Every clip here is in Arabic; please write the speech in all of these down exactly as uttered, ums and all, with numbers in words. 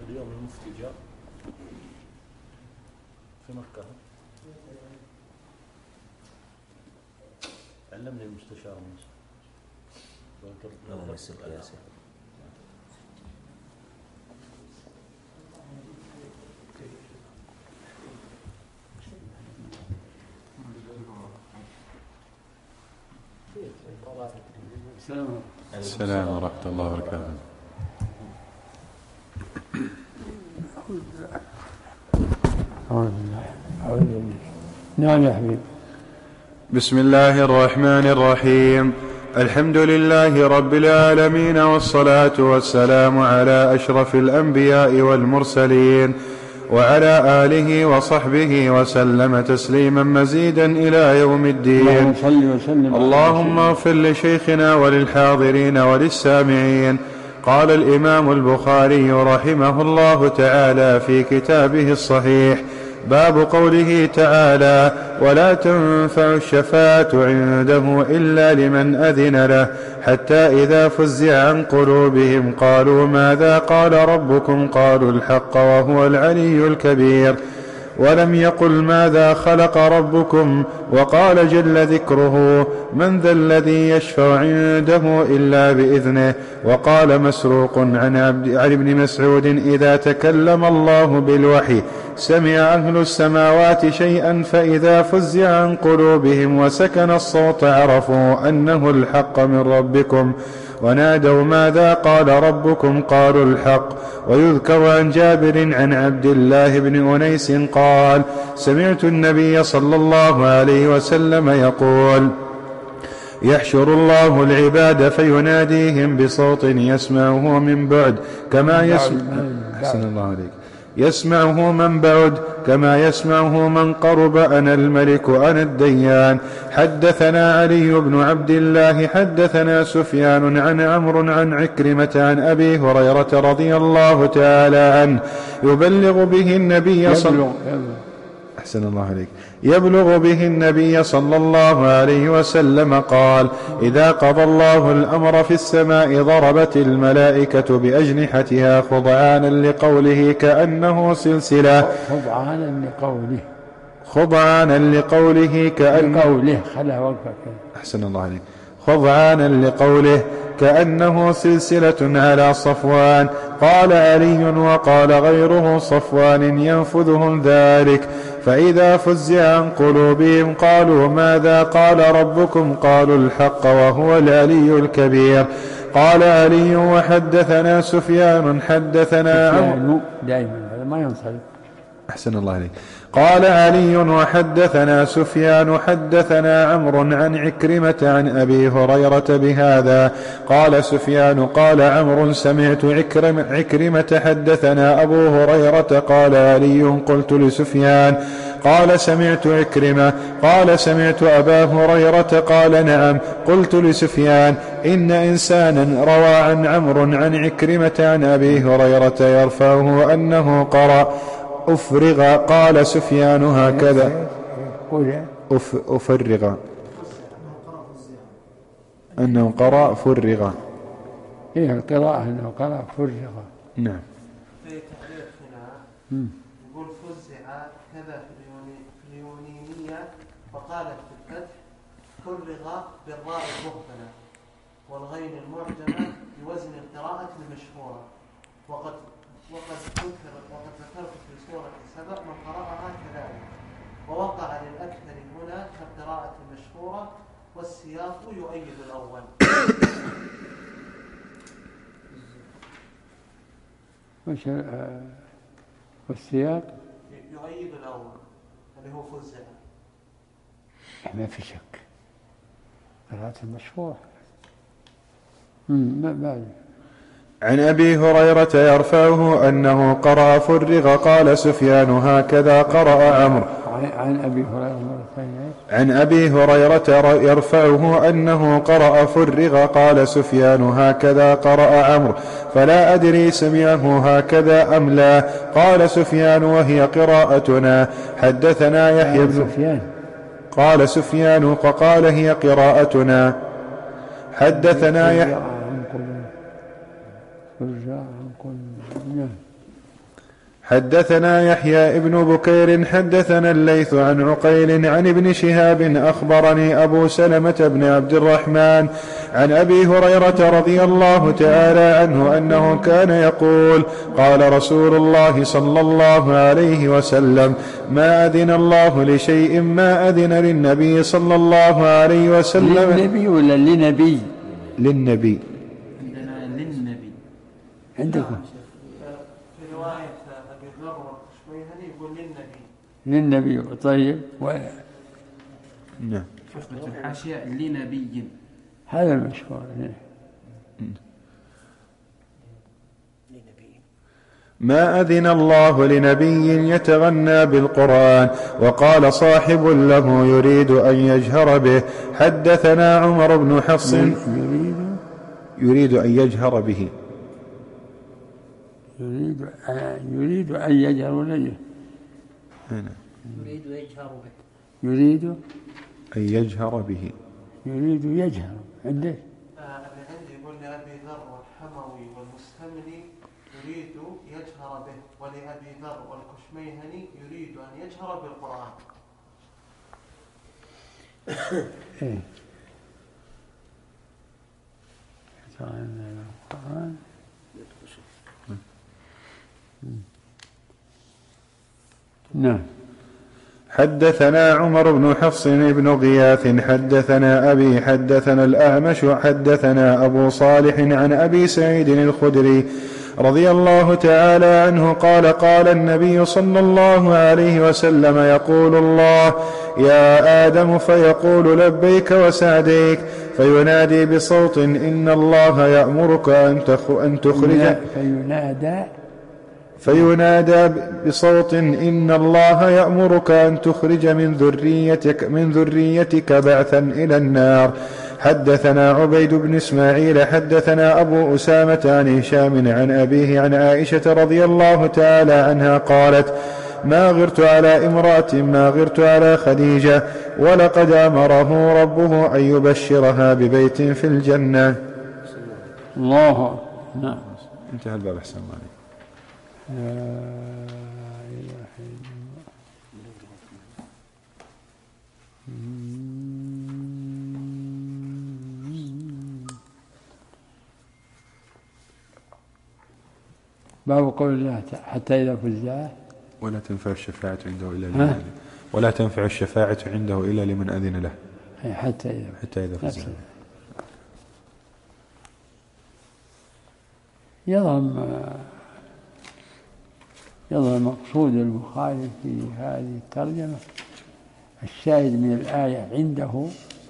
اليوم المفتي جاء في مكة، علمني المستشار موسى اللهم يسر قياسي. السلام ورحمة الله وبركاته. نعم يا حبيبي. بسم الله الرحمن الرحيم. الحمد لله رب العالمين، والصلاة والسلام على أشرف الأنبياء والمرسلين وعلى آله وصحبه وسلم تسليما مزيدا إلى يوم الدين. اللهم اغفر لشيخنا وللحاضرين وللسامعين. قال الإمام البخاري رحمه الله تعالى في كتابه الصحيح: باب قوله تعالى: ولا تنفع الشفاعة عنده إلا لمن أذن له، حتى إذا فزع عن قلوبهم قالوا ماذا قال ربكم؟ قالوا الحق وهو العلي الكبير. ولم يقل ماذا خلق ربكم. وقال جل ذكره: من ذا الذي يشفع عنده إلا بإذنه. وقال مسروق عن, عن ابن مسعود: إذا تكلم الله بالوحي سمع أهل السماوات شيئا، فإذا فزع عن قلوبهم وسكن الصوت عرفوا أنه الحق من ربكم، ونادوا ماذا قال ربكم؟ قالوا الحق. ويذكر عن جابر عن عبد الله بن أنيس قال: سمعت النبي صلى الله عليه وسلم يقول: يحشر الله العباد فيناديهم بصوت يسمعه من بعد كما يسمع أحسن الله عليك يسمعه من بعد كما يسمعه من قرب: أنا الملك أنا الديان. حدثنا علي بن عبد الله حدثنا سفيان عن عمرو عن عكرمة عن أبي هريرة رضي الله تعالى عنه يبلغ به النبي صلى أحسن الله عليك يبلغ به النبي صلى الله عليه وسلم قال: إذا قضى الله الأمر في السماء ضربت الملائكة بأجنحتها خضعانا لقوله كأنه سلسلة خضعانا لقوله خضعانا لقوله كأن لقوله خلع أحسن الله عليك خضعانا لقوله كأنه سلسلة على صفوان. قال علي: وقال غيره صفوان ينفذهم ذلك، فإذا فزع عن قلوبهم قالوا ماذا قال ربكم؟ قالوا الحق وهو العلي الكبير. قال علي: وحدثنا سفيان حدثنا عمرو دائما هذا ما ينصرف أحسن الله عليك. قال علي: وحدثنا سفيان حدثنا عمرو عن عكرمة عن أبي هريرة بهذا. قال سفيان: قال عمرو: سمعت عكرمة, عكرمة حدثنا أبو هريرة. قال علي: قلت لسفيان: قال سمعت عكرمة. قال: سمعت أبا هريرة. قال: نعم. قلت لسفيان: إن إنسانا روى عن عمرو عن عكرمة عن أبي هريرة يرفعه أنه قرأ أفرغ. قال سفيان: هكذا أف أفرغ أنه قرأ فرغ. إيه القراءة أنه قرأ فرغ. نعم. في تعريف هنا يقول فزع كذا في اليونانية، فقالت في الفتح فرغ بالراء المهملة والغين المعجمة بوزن القراءة المشهورة. وقد وقد ذكر وقد ذكرت في سورة سبأ من قرأها كذلك، ووقع للأكثر هنا كالقراءة المشهورة، والسياق يؤيد الأول. وش والسياق يؤيد الأول اللي هو فزع. ما في شك قراءة المشهورة. ما بعد عن أبي هريرة يرفعه أنه قرأ فرغ. قال سفيان: هكذا قرأ عمرو. عن أبي هريرة عن أبي هريرة يرفعه أنه قرأ فرغ. قال سفيان: هكذا قرأ عمرو، فلا أدري سمعه هكذا أم لا. قال سفيان: وهي قراءتنا. حدثنا يحيى بن سفيان. قال سفيان: وقال: هي قراءتنا. حدثنا يحيى حدثنا يحيى ابن بكير حدثنا الليث عن عقيل عن ابن شهاب أخبرني أبو سلمة بن عبد الرحمن عن أبي هريرة رضي الله تعالى عنه أنه كان يقول قال رسول الله صلى الله عليه وسلم ما أذن الله لشيء ما أذن للنبي صلى الله عليه وسلم. للنبي ولا لنبي؟ للنبي. عندنا للنبي. عندكم في رواية أبي ذر والخشميهني يقول للنبي. للنبي. طيب ولا نعم. في الحاشية لنبي. هذا المشهور. ما أذن الله لنبي يتغنى بالقرآن. وقال صاحب له يريد أن يجهر به. حدثنا عمر بن حفص يريد يريد أن يجهر به. يريد يريد أن يجهر به. يريد يجهر به. يريد أن يجهر به. يريد يجهر عندك. اللي عندي يقول لأبي ذر والحموي والمستملي يريد يجهر به، ولأبي ذر والكشميهني يريد أن يجهر بالقرآن. إيه. القرآن. نعم. حدثنا عمر بن حفص بن غياث حدثنا أبي حدثنا الأعمش حدثنا أبو صالح عن أبي سعيد الخدري رضي الله تعالى عنه قال قال النبي صلى الله عليه وسلم يقول الله يا آدم فيقول لبيك وسعديك فينادي بصوت إن الله يأمرك أن تخرج فينادى فينادى بصوت إن الله يأمرك أن تخرج من ذريتك, من ذريتك بعثا إلى النار. حدثنا عبيد بن إسماعيل حدثنا أبو أسامة عن هشام عن أبيه عن عائشة رضي الله تعالى عنها قالت ما غرت على امرأة ما غرت على خديجة ولقد أمره ربه أن يبشرها ببيت في الجنة. الله. نعم. انتهى الباب أحسن عليك. لا إله إلا الله. باب قول الله حتى إذا فزع ولا تنفع الشفاعة عنده إلا لمن ولا تنفع الشفاعة عنده إلا لمن أذن له. حتى إذا حتى إذا فزع. يظهر يظهر مقصود البخاري في هذه الترجمة الشاهد من الآية عنده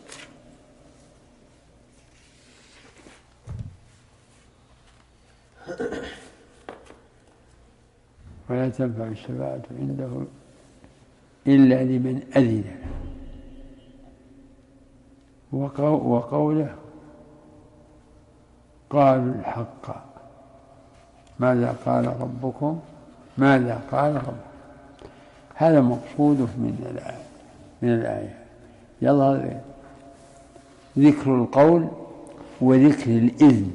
ولا تنفع الشفاعة عنده إلا لمن أذن له وقوله قالوا الحق ماذا قال ربكم ماذا قال ربكم. هذا مقصوده من الآية من الآية يظهر ذكر القول وذكر الإذن.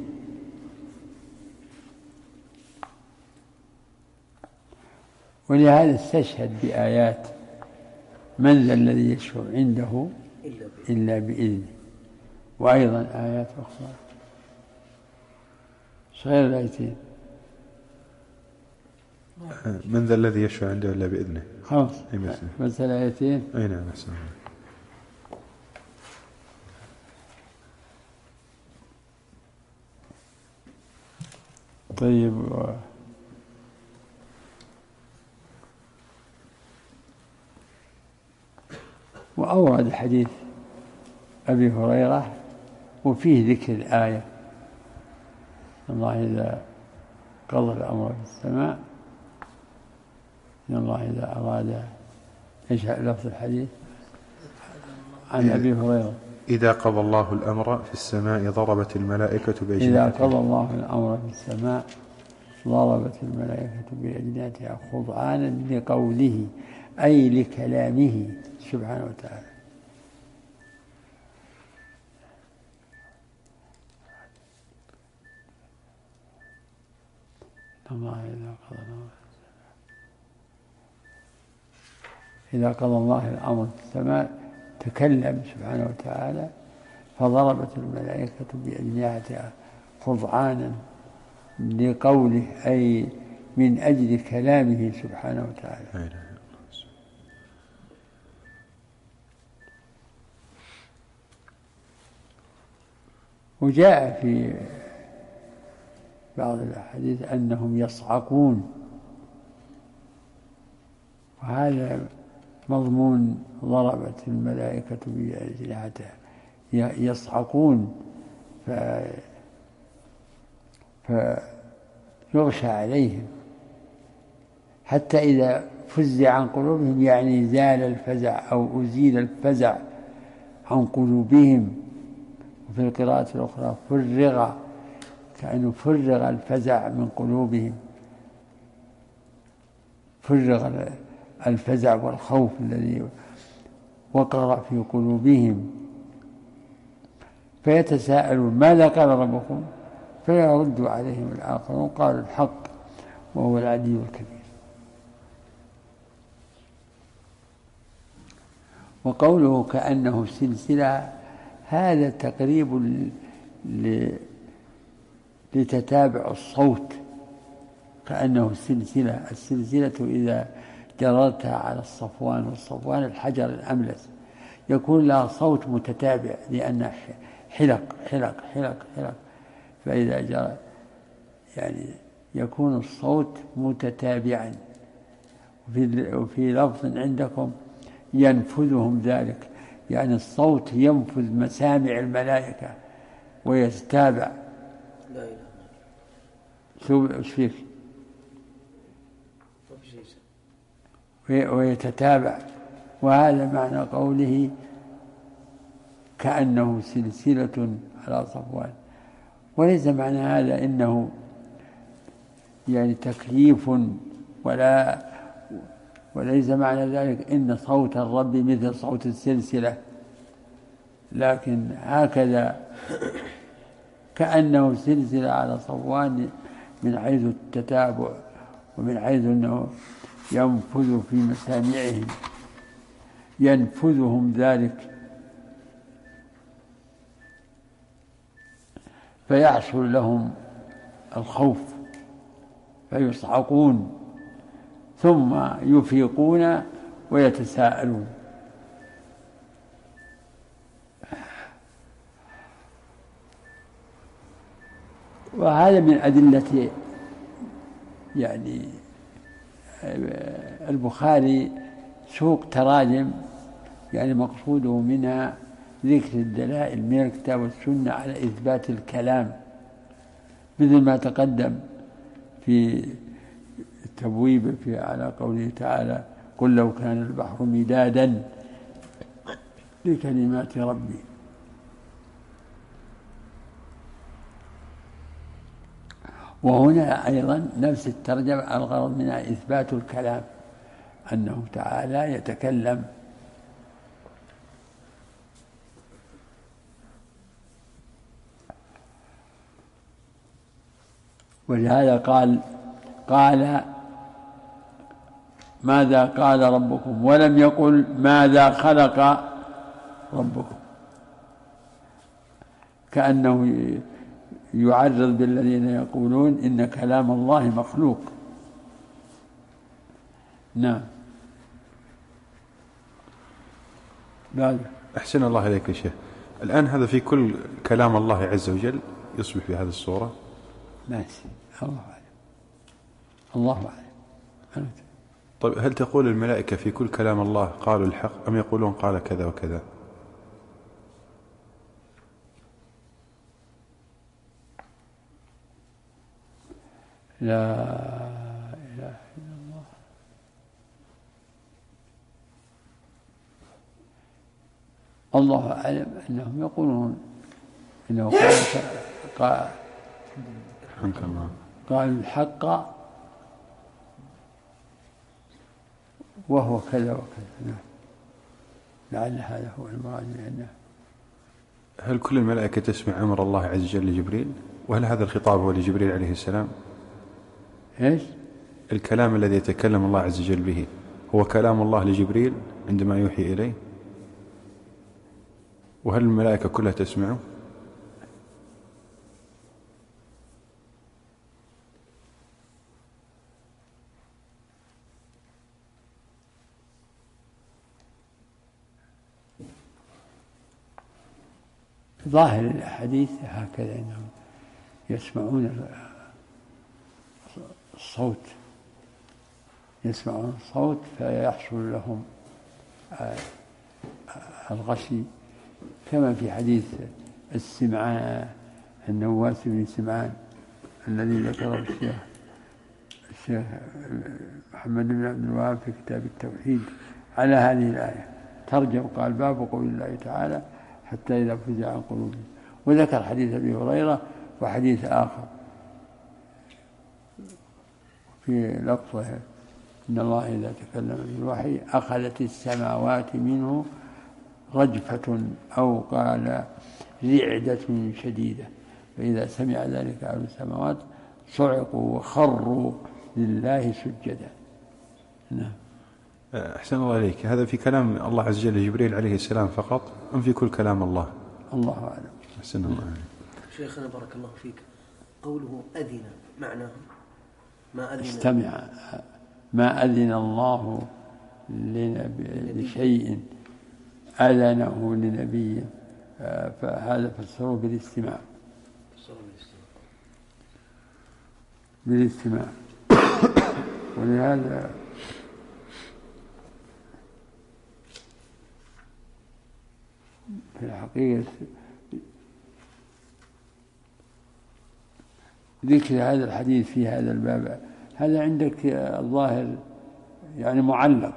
ولهذا استشهد بآيات من ذا الذي يشفع عنده إلا بإذنه وأيضا آيات أخرى غير الآيتين. من ذا الذي يشفع عنده إلا بإذنه. خلاص بس الآيتين. أي نعم أحسن. طيب وأورد حديث أبي هريرة وفيه ذكر الآية الله إذا قضى الأمر في السماء إن الله إذا أراد إيش لفظ الحديث عن أبي هريرة إذا قضى الله الأمر في السماء ضربت الملائكة بأجنحتها. إذا قضى الله الأمر في السماء ضربت الملائكة بأجنحتها خضعانا لقوله أي لكلامه سبحانه وتعالى. الله إذا قضى الأمر إذا قضى الله الأمر في السماء تكلم سبحانه وتعالى فضربت الملائكة بأجنحتها خضعانا لقوله، أي من أجل كلامه سبحانه وتعالى. وجاء في بعض الأحاديث أنهم يصعقون، وهذا مضمون ضربت الملائكة بأجنحتها، يصعقون ف... فيغشى عليهم حتى إذا فزع عن قلوبهم، يعني زال الفزع أو أزيل الفزع عن قلوبهم. وفي القراءة الأخرى فرغ، كأنه فرغ الفزع من قلوبهم، فرغ الفزع والخوف الذي وقر في قلوبهم، فيتساءلون ماذا قال ربكم؟ فيرد عليهم الآخرون قالوا الحق وهو العلي الكبير. وقوله كأنه سلسلة هذا تقريب لتتابع الصوت، كأنه سلسلة. السلسلة إذا جررتها على الصفوان، والصفوان الحجر الأملس، يكون لها صوت متتابع لأنها حلق حلق حلق حلق، فإذا جرى يعني يكون الصوت متتابعا. وفي لفظ عندكم ينفذهم ذلك، يعني الصوت ينفذ مسامع الملائكة ويتتابع. لا إله شو ايش فيك؟ ويتتابع. وهذا معنى قوله كأنه سلسلة على صفوان. وليس معنى هذا إنه يعني تكييف، ولا وليس معنى ذلك إن صوت الرب مثل صوت السلسلة، لكن هكذا كأنه سلسلة على صفوان من حيث التتابع، ومن حيث أنه ينفذ في مسامعهم، ينفذهم ذلك فيحصل لهم الخوف فيصعقون، ثم يفيقون ويتساءلون. وهذا من أدلة يعني البخاري سوق تراجم، يعني مقصوده منها ذكر الدلائل من الكتاب والسنة على إثبات الكلام، مثل ما تقدم في التبويب في على قوله تعالى قل لو كان البحر مدادا لكلمات ربي. وهنا أيضا نفس الترجمة الغرض منها إثبات الكلام، أنه تعالى يتكلم. ولهذا قال قال ماذا قال ربكم، ولم يقل ماذا خلق ربكم، كأنه يعرض بالذين يقولون إن كلام الله مخلوق. نعم. بعد. أحسن الله إليك يا شيخ. الآن هذا في كل كلام الله عز وجل يصبح في هذه الصورة؟ ماشي، الله أعلم، الله أعلم. طيب هل تقول الملائكة في كل كلام الله قالوا الحق، أم يقولون قال كذا وكذا؟ لا إله إلا الله. الله أعلم أنهم يقولون إنه قال قال الحق وهو كذا وكذا. لعل هذا هو المراد منه. هل كل الملائكة تسمع أمر الله عز وجل لجبريل؟ وهل هذا الخطاب هو لجبريل عليه السلام؟ إيش؟ الكلام الذي يتكلم الله عز وجل به هو كلام الله لجبريل عندما يوحي إليه؟ وهل الملائكة كلها تسمعه؟ ظاهر الحديث هكذا أنهم يسمعون الصوت يسمعون الصوت فيحصل لهم الغشي، كما في حديث السمعان النواس بن سمعان الذي ذكره الشيخ الشيخ محمد بن عبد الوهاب في كتاب التوحيد على هذه الآية، ترجم قال باب قول الله تعالى حتى إذا فزع عن قلوبهم، وذكر حديث أبي هريرة وحديث آخر في لفظه إن الله إذا تكلم بالوحي أخذت السماوات منه رجفة أو قال رعدة شديدة، فإذا سمع ذلك أهل السماوات صعقوا وخروا لله سجدا. نعم. أحسن الله عليك، هذا في كلام الله عز وجل جبريل عليه السلام فقط أم في كل كلام الله؟ الله أعلم. أحسن الله عليك. شيخنا بارك الله فيك، قوله أذن معناه ما أذن استمع، ما أذن الله لشيء أذنه لنبي، فهذا فسره بالاستماع بالاستماع ولهذا في الحقيقة ذكر هذا الحديث في هذا الباب هذا عندك الظاهر يعني معلق،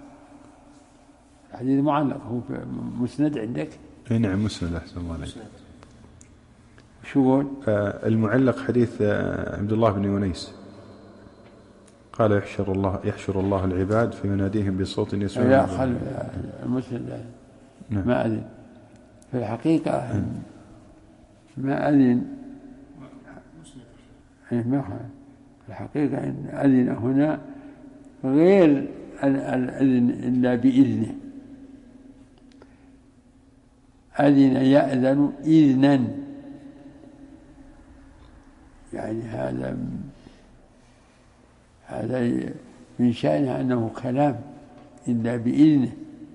الحديث معلق، هو مسند عندك؟ نعم مسند. أحسن الله عليك. شو قول؟ آه المعلق حديث آه عبد الله بن يونيس قال يحشر الله يحشر الله العباد فيناديهم بصوت يسمع. لا خل المسند. نعم. ما أذن في الحقيقة. نعم. ما أذن ما في الحقيقة إن أذن هنا غير الأذن إلا بإذنه، أذن يأذن إذنا، يعني هذا هذا من شأنه أنه كلام إلا بإذنه،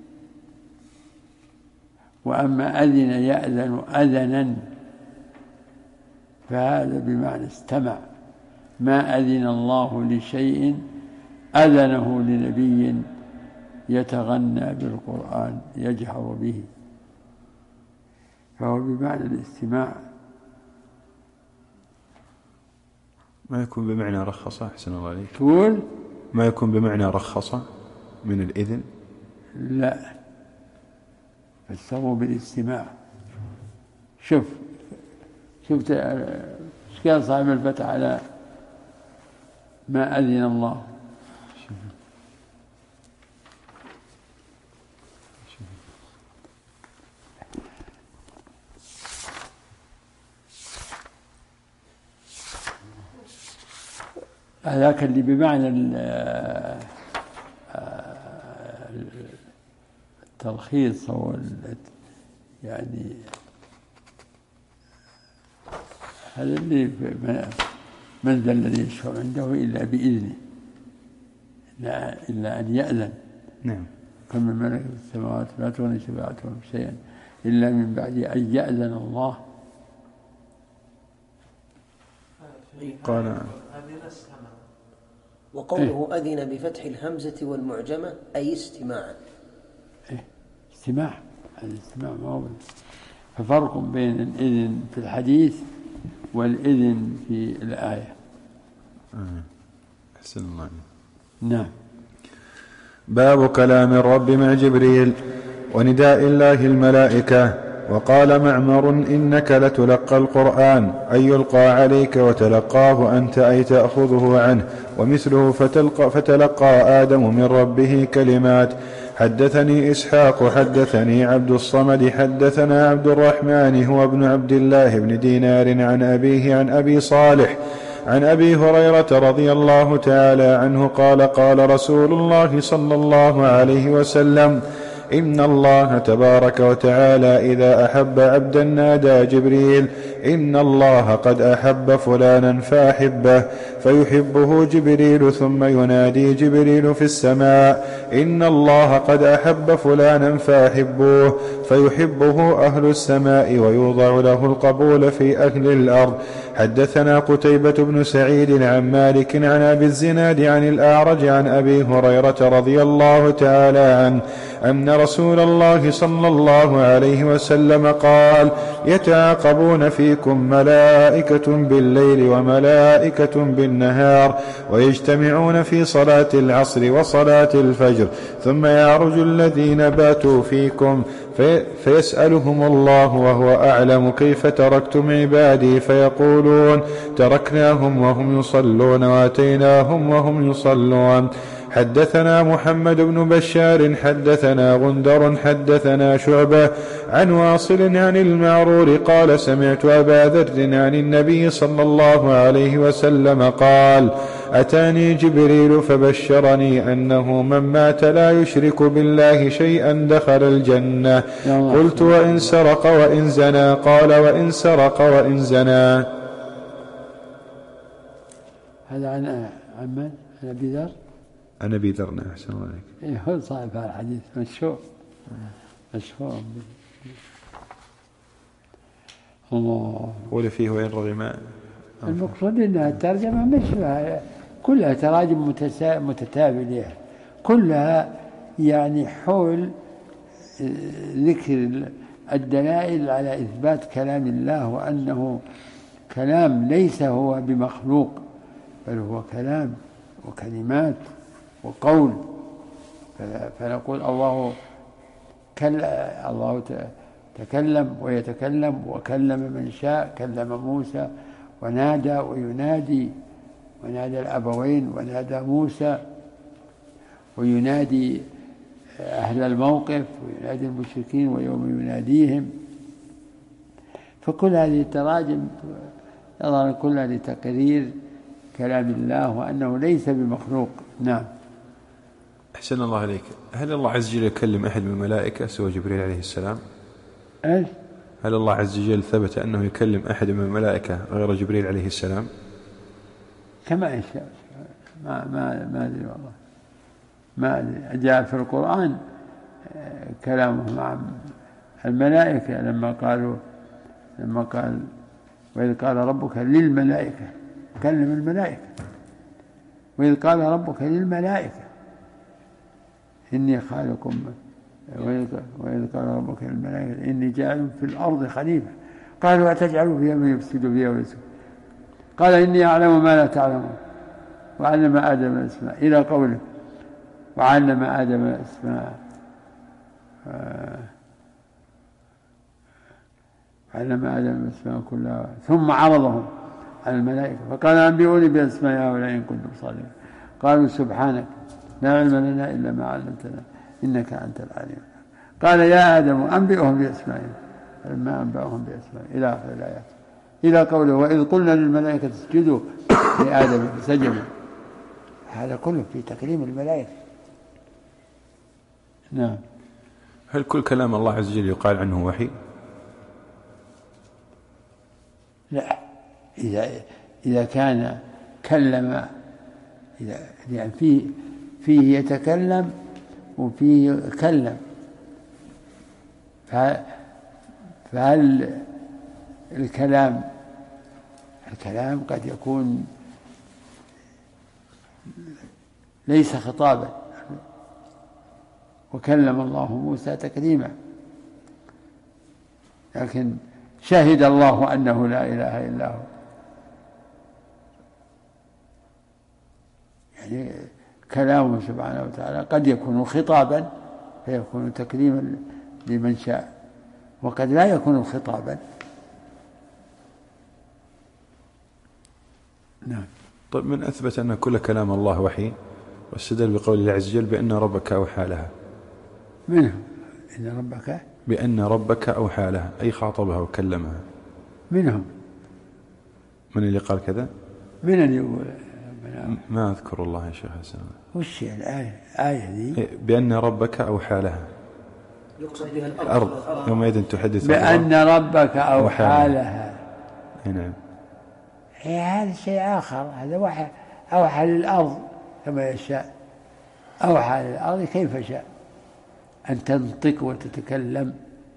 وأما أذن يأذن أذنا فهذا بمعنى استمع. ما أذن الله لشيء أذنه لنبي يتغنى بالقرآن يجهر به، فهو بمعنى الاستماع. ما يكون بمعنى رخصة؟ أحسن الله عليك. تقول ما يكون بمعنى رخصة من الإذن؟ لا، فسروا بالاستماع. شوف شفت ايش كان صاحب الفتح على ما أذن الله؟ هذاك اللي بمعنى التلخيص أو يعني هذا اللي من ذا الذي يشفع عنده إلا بإذنه إلا أن يأذن. نعم. كم من ملك في السماوات لا تغني شفاعتهم شيئا إلا من بعد أن يأذن الله. قال وقوله أذن بفتح الهمزة والمعجمة أي استماعا. إيه؟ استماع، هذا استماع ما هو. ففرق بين الإذن في الحديث والإذن في الآية. أحسن الله. نعم. باب كلام الرب مع جبريل ونداء الله الملائكة. وقال معمر إنك لتلقى القرآن أي يلقى عليك وتلقاه أنت أي تأخذه عنه، ومثله فتلقى, فتلقى آدم من ربه كلمات. حدثني إسحاق حدثني عبد الصمد حدثنا عبد الرحمن هو ابن عبد الله بن دينار عن أبيه عن أبي صالح عن أبي هريرة رضي الله تعالى عنه قال قال رسول الله صلى الله عليه وسلم إن الله تبارك وتعالى إذا أحب عبدا نادى جبريل إن الله قد أحب فلانا فأحبه فيحبه جبريل ثم ينادي جبريل في السماء إن الله قد أحب فلانا فأحبوه فيحبه أهل السماء ويوضع له القبول في أهل الأرض. حدثنا قتيبة بن سعيد عن مالك عن أبي الزناد عن الأعرج عن أبي هريرة رضي الله تعالى عنه أن رسول الله صلى الله عليه وسلم قال يتعاقبون فيكم ملائكة بالليل وملائكة بالنهار ويجتمعون في صلاة العصر وصلاة الفجر ثم يعرج الذين باتوا فيكم في فيسألهم الله وهو أعلم كيف تركتم عبادي فيقولون تركناهم وهم يصلون واتيناهم وهم يصلون. حدثنا محمد بن بشار حدثنا غندر حدثنا شعبة عن واصل عن المعرور قال سمعت أبا ذر عن النبي صلى الله عليه وسلم قال أتاني جبريل فبشرني أنه من مات لا يشرك بالله شيئا دخل الجنة. قلت وإن سرق وإن زنى قال وإن سرق وإن زنى. هذا عن عن عن أبي ذر عن أبي ذر. أحسن الله عليك. إيه هو صاحب هذا الحديث مشهور مشهور. الله ولا فيه وين رغم. المقصود أنها الترجمة مش كلها تراجم متتابعة كلها يعني حول ذكر الدلائل على إثبات كلام الله وأنه كلام ليس هو بمخلوق بل هو كلام وكلمات وقول. فنقول الله الله تكلم ويتكلم وكلم من شاء كلم موسى ونادى وينادي ونادى الأبوين ونادى موسى وينادي أهل الموقف وينادي المشركين ويوم يناديهم. فكل هذه التراجم يظهر كلها لتقرير كلام الله وأنه ليس بمخلوق. نعم. أحسن الله عليك. هل الله عز وجل يكلم أحد من الملائكة سوى جبريل عليه السلام؟ أيش؟ هل الله عز وجل ثبت أنه يكلم أحد من الملائكة غير جبريل عليه السلام؟ كما يشاء. ما ما ما أدري والله. ما أدري. جاء في القرآن كلامه مع الملائكة لما قالوا لما قال وإذ قال ربك للملائكة كلم الملائكة وإذ قال ربك للملائكة إني خالق وإذ قال ربك للملائكة إني جاعل في الأرض خليفة قالوا أتجعل فيها من يفسد فيها ويسفك قال إني أعلم ما لا تعلمون وعلم آدم الأسماء إلى قوله وعلم آدم الأسماء علم آدم الأسماء كلها ثم عرضهم على الملائكة فقال أنبئوني بأسماء هؤلاء إن كنتم صادقين قالوا سبحانك لا علم لنا إلا ما علمتنا إنك أنت العليم. قال يا آدم أنبئهم بأسمائهم فلما أنبأهم بأسمائهم إلى آخر الآيات إلى قوله وإذ قلنا للملائكة اسجدوا لآدم فسجدوا. هذا كله في تكريم الملائكة. نعم. هل كل كلام الله عز وجل يقال عنه وحي؟ لا. إذا إذا كان كلم إذا يعني فيه فيه يتكلم وفيه كلم فهل الكلام الكلام قد يكون ليس خطابا وكلم الله موسى تكليما لكن شهد الله أنه لا إله إلا هو يعني كلامه سبحانه وتعالى قد يكون خطابا فيكون تكريما لمن شاء وقد لا يكون خطابا. نعم. طيب من أثبت أن كل كلام الله وحي واستدل بقول الله عز وجل بأن ربك أوحى لها؟ منهم إن ربك بأن ربك أوحى لها أي خاطبها وكلمها. منهم من اللي قال كذا؟ من اللي يقول ربنا؟ ما أذكر الله يا شيخ حسن. وش الآية آية ذي؟ بأن ربك أوحى لها، يقصد بها الأرض الأرض يومئذ تحدث بأن ربك أوحى لها. نعم. هي هذا شيء آخر، هذا وحي أوحى للأرض كما يشاء، أوحى للأرض كيف شاء أن تنطق وتتكلم.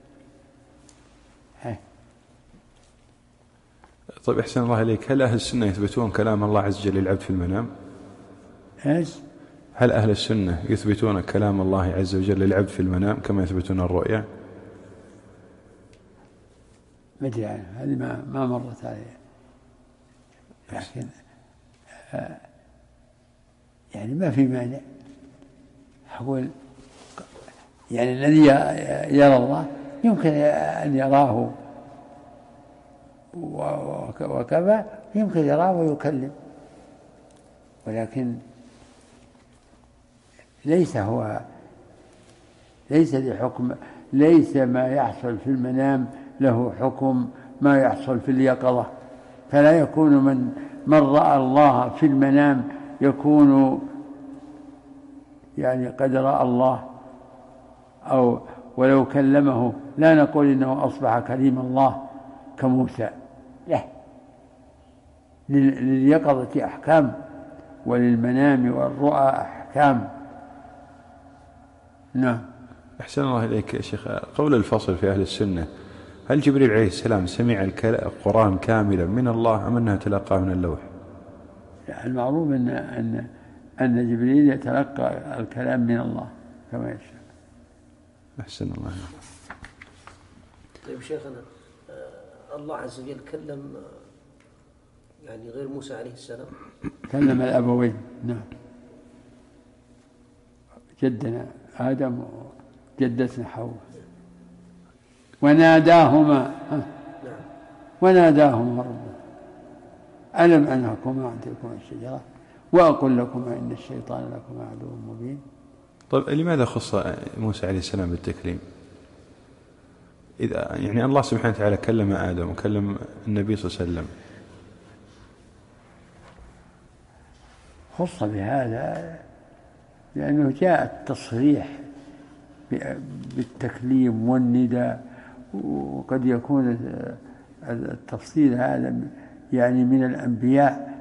طيب أحسن الله إليك، هل أهل السنة يثبتون كلام الله عز وجل للعبد في المنام؟ إيش؟ هل أهل السنة يثبتون كلام الله عز وجل للعبد في المنام كما يثبتون الرؤيا؟ ما أدري عنها، هذه ما ما مرت علي، لكن آه يعني ما في مانع. أقول يعني الذي يرى الله يمكن أن يراه وكذا، يمكن يراه ويكلم، ولكن ليس هو ليس لحكم، ليس ما يحصل في المنام له حكم ما يحصل في اليقظة. فلا يكون من من رأى الله في المنام يكون يعني قد رأى الله، أو ولو كلمه لا نقول إنه أصبح كليم الله كموسى، لا، لليقظة أحكام وللمنام والرؤى أحكام. نعم. أحسن الله إليك يا شيخ، قول الفصل في أهل السنة، هل جبريل عليه السلام سمع القرآن كاملا من الله أم أنها تلقاه من اللوح؟ المعروف أن أن أن جبريل يتلقى الكلام من الله كما يشاء. أحسن الله. طيب شيخنا، الله عز وجل كلم يعني غير موسى عليه السلام؟ كلم الأبوين، نعم، جدنا آدم وجدتنا حواء، وناداهما وناداهما ربهما ألم أنهكما عن تلكما الشجرة وأقول لكما إن الشيطان لكما عدو مبين. طيب لماذا خص موسى عليه السلام بالتكليم؟ إذا يعني الله سبحانه وتعالى كلم آدم وكلم النبي صلى الله عليه وسلم. خص بهذا لأنه جاء التصريح بالتكليم والنداء، وقد يكون التفصيل هذا يعني من الأنبياء.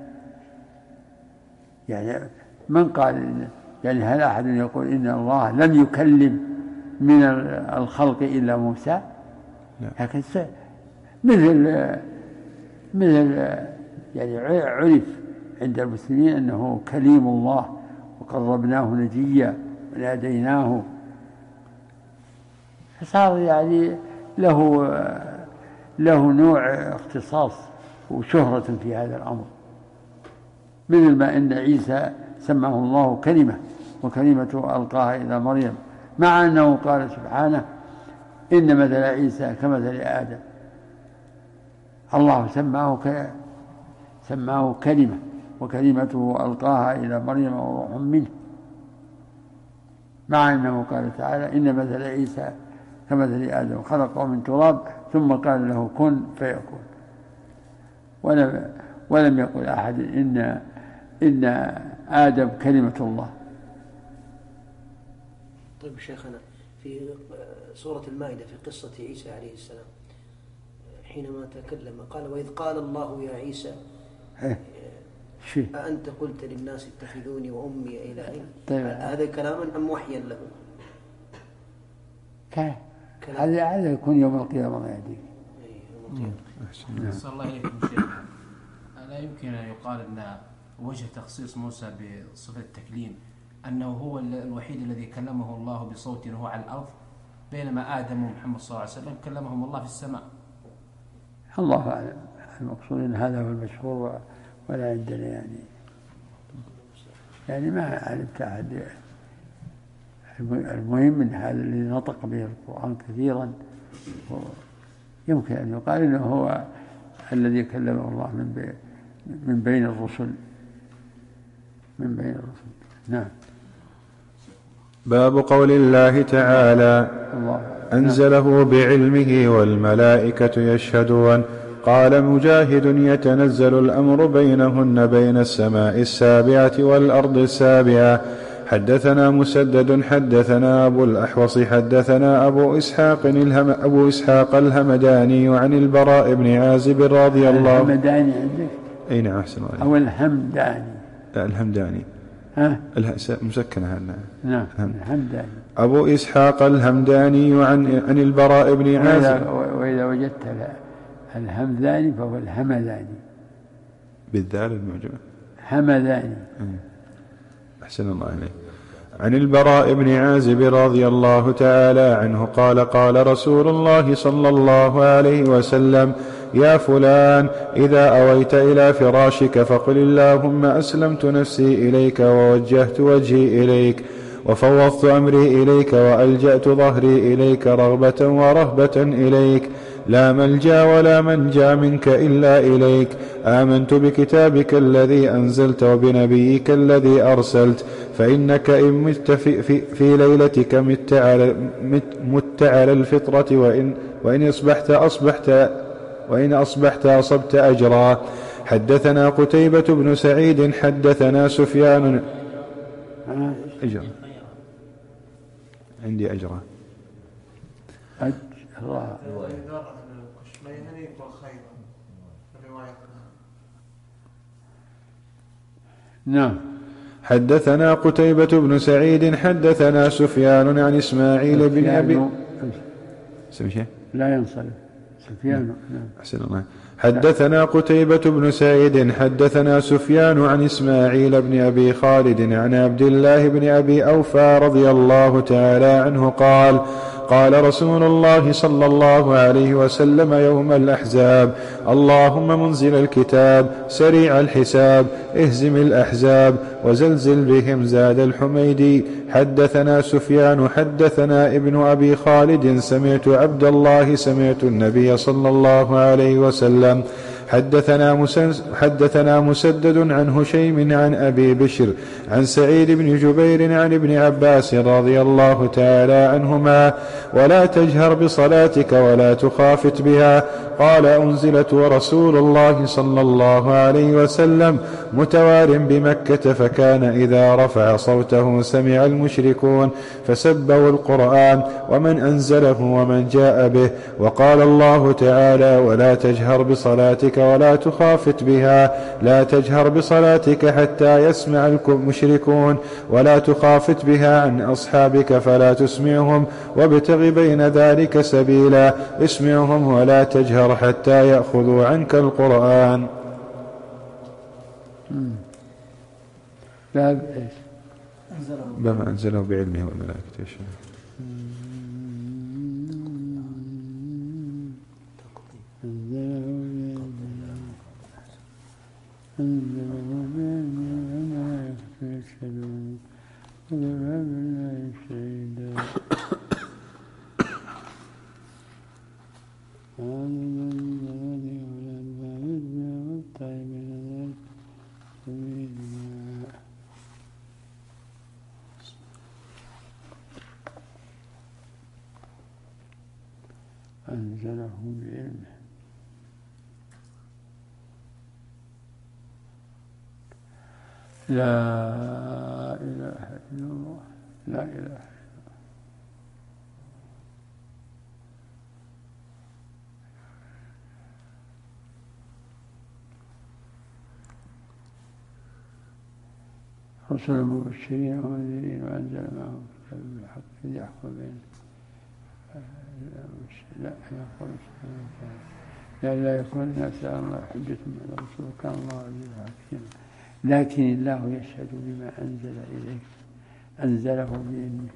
يعني من قال يعني هل أحد يقول إن الله لم يكلم من الخلق إلا موسى؟ لكن مثل مثل يعني عرف عند المسلمين أنه كليم الله وقربناه نجيا وناديناه، فصار يعني له له نوع اختصاص وشهرة في هذا الأمر. مثل ما إن عيسى سماه الله كلمة وكلمته ألقاها إلى مريم، مع أنه قال سبحانه إن مثل عيسى كمثل آدم. الله سماه ك... سماه كلمة وكلمته ألقاها إلى مريم وروح منه، مع أنه قال تعالى إن مثل عيسى كمثل آدم خلقه من تراب ثم قال له كن فيكون. ولم ولم يقل أحد إن إن آدم كلمة الله. طيب شيخنا، في سورة المائدة في قصة عيسى عليه السلام حينما تكلم قال وإذ قال الله يا عيسى أأنت قلت للناس اتخذوني وأمي إلهين؟ طيب. هذا كلام أم وحيا له؟ كلام. هذا هذا يكون يوم القيامة ما يدري. صلى الله عليكم شيخ، لا يمكن أن يقال أن وجه تخصيص موسى بصفة التكليم أنه هو الوحيد الذي كلمه الله بصوت وهو على الأرض، بينما آدم ومحمد صلى الله عليه وسلم كلمهم الله في السماء. الله أعلم. المقصود أن هذا هو المشهور ولا عندنا يعني يعني ما علمت أحد. المهم من هذا الذي نطق به القرآن كثيرا يمكن أن يقال إنه هو الذي كلمه الله من من بين الرسل من بين الرسل. نعم. باب قول الله تعالى الله. أنزله بعلمه والملائكة يشهدون قال مجاهد يتنزل الأمر بينهن بين السماء السابعة والأرض السابعة. حدثنا مسدد حدثنا أبو الأحوص حدثنا أبو إسحاق, الهم أبو إسحاق الهمداني عن البراء بن عازب رضي الله. الهمداني عندك؟ أي نعم أحسن الله. أو الهمداني؟ لا الهمداني. ها؟ مسكنة هنا. نعم الهمداني. أبو إسحاق الهمداني عن عن البراء بن عازب. وإذا وجدت الهمداني فهو الهمداني بالذال المعجمة. همداني. أحسن الله عليه. عن البراء بن عازب رضي الله تعالى عنه قال قال رسول الله صلى الله عليه وسلم: يا فلان إذا أويت إلى فراشك فقل اللهم أسلمت نفسي إليك ووجهت وجهي إليك وفوضت أمري إليك وألجأت ظهري إليك رغبة ورهبة إليك لا ملجأ ولا منجا منك إلا إليك آمنت بكتابك الذي أنزلت وبنبيك الذي أرسلت فإنك إن مت في, في, في ليلتك مت على, مت على الفطرة وإن, وإن أصبحت أصبحت وإن أصبحت أصبت أجرا. حدثنا قتيبة بن سعيد حدثنا سفيان. أجرا عندي أجرا أجرا نعم. حدثنا قتيبة بن سعيد حدثنا سفيان عن إسماعيل بن أبي لا ينصرف سفيان. أحسن الله. حدثنا قتيبة بن سعيد حدثنا سفيان عن إسماعيل بن أبي خالد عن عبد الله بن أبي أوفى رضي الله تعالى عنه قال قال رسول الله صلى الله عليه وسلم يوم الأحزاب: اللهم منزل الكتاب سريع الحساب اهزم الأحزاب وزلزل بهم. زاد الحميدي: حدثنا سفيان حدثنا ابن أبي خالد سمعت عبد الله سمعت النبي صلى الله عليه وسلم. حدثنا, حدثنا مسدد عن هشيم عن أبي بشر عن سعيد بن جبير عن ابن عباس رضي الله تعالى عنهما: ولا تجهر بصلاتك ولا تخافت بها. قال: أنزلت ورسول الله صلى الله عليه وسلم متوار بمكة فكان إذا رفع صوته سمع المشركون فسبوا القرآن ومن أنزله ومن جاء به. وقال الله تعالى: ولا تجهر بصلاتك ولا تخافت بها. لا تجهر بصلاتك حتى يسمع المشركون ولا تخافت بها عن أصحابك فلا تسمعهم وابتغ بين ذلك سبيلا. اسمعهم ولا تجهر حتى يأخذوا عنك القرآن. باب ايش؟ بما أنزله بعلمه والملائكة. يشهد أنزله بعلمه. لا إله إلا الله. لا إله إلا الله. رسل مبشرين ومنذرين وأنزل معهم كتاب بالحق ليحكم بينهم. لا يقول لا لا يكون الناس على الله حجة على الرسول كان الله عزيزا حكيما. لكن الله يشهد بما أنزل إليك أنزله بعلمه.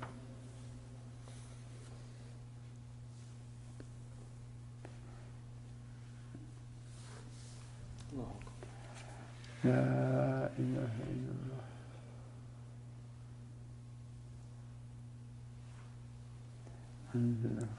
لا إله إلا الله. أنزله.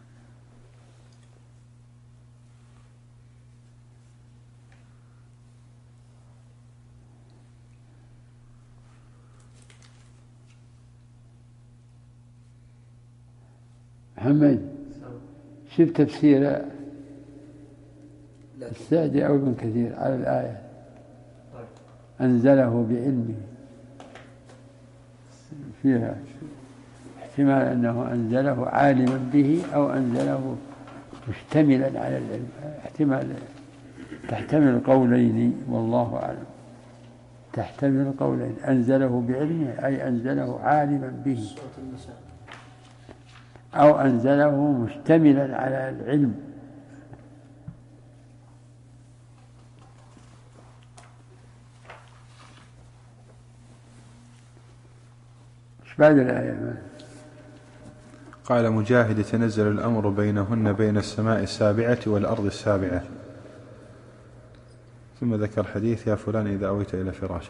محمد شوف تفسير لا السعدي أو ابن كثير على الآية طيب. أنزله بعلمه فيها احتمال أنه أنزله عالما به أو أنزله مشتملا على العلم، احتمال تحتمل قولين والله أعلم، تحتمل قولين، أنزله بعلمه أي أنزله عالما به أو أنزله مشتملا على العلم. ايش بعد الآية؟ قال مجاهد يتنزل الأمر بينهن بين السماء السابعة والأرض السابعة. ثم ذكر حديث يا فلان إذا أويت إلى فراشك.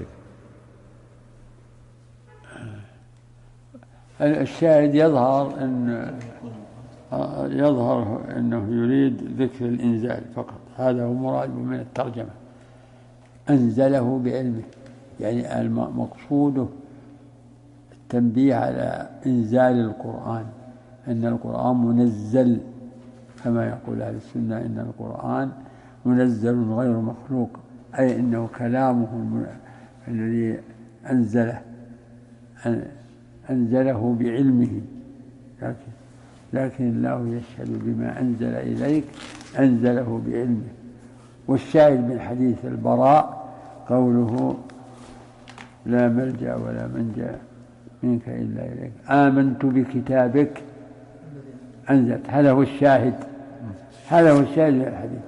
الشاهد يظهر أن يظهر أنه يريد ذكر الإنزال فقط، هذا هو مراد من الترجمة. أنزله بعلمه يعني المقصود التنبيه على إنزال القرآن، أن القرآن منزل كما يقول أهل السنة، إن القرآن منزل غير مخلوق، أي إنه كلامه الذي أنزله أنزله بعلمه، لكن لكن الله يشهد بما أنزل إليك أنزله بعلمه. والشاهد من حديث البراء قوله لا ملجأ ولا منجأ منك إلا إليك، آمنت بكتابك أنزلت، هذا هو الشاهد، هذا هو الشاهد من الحديث.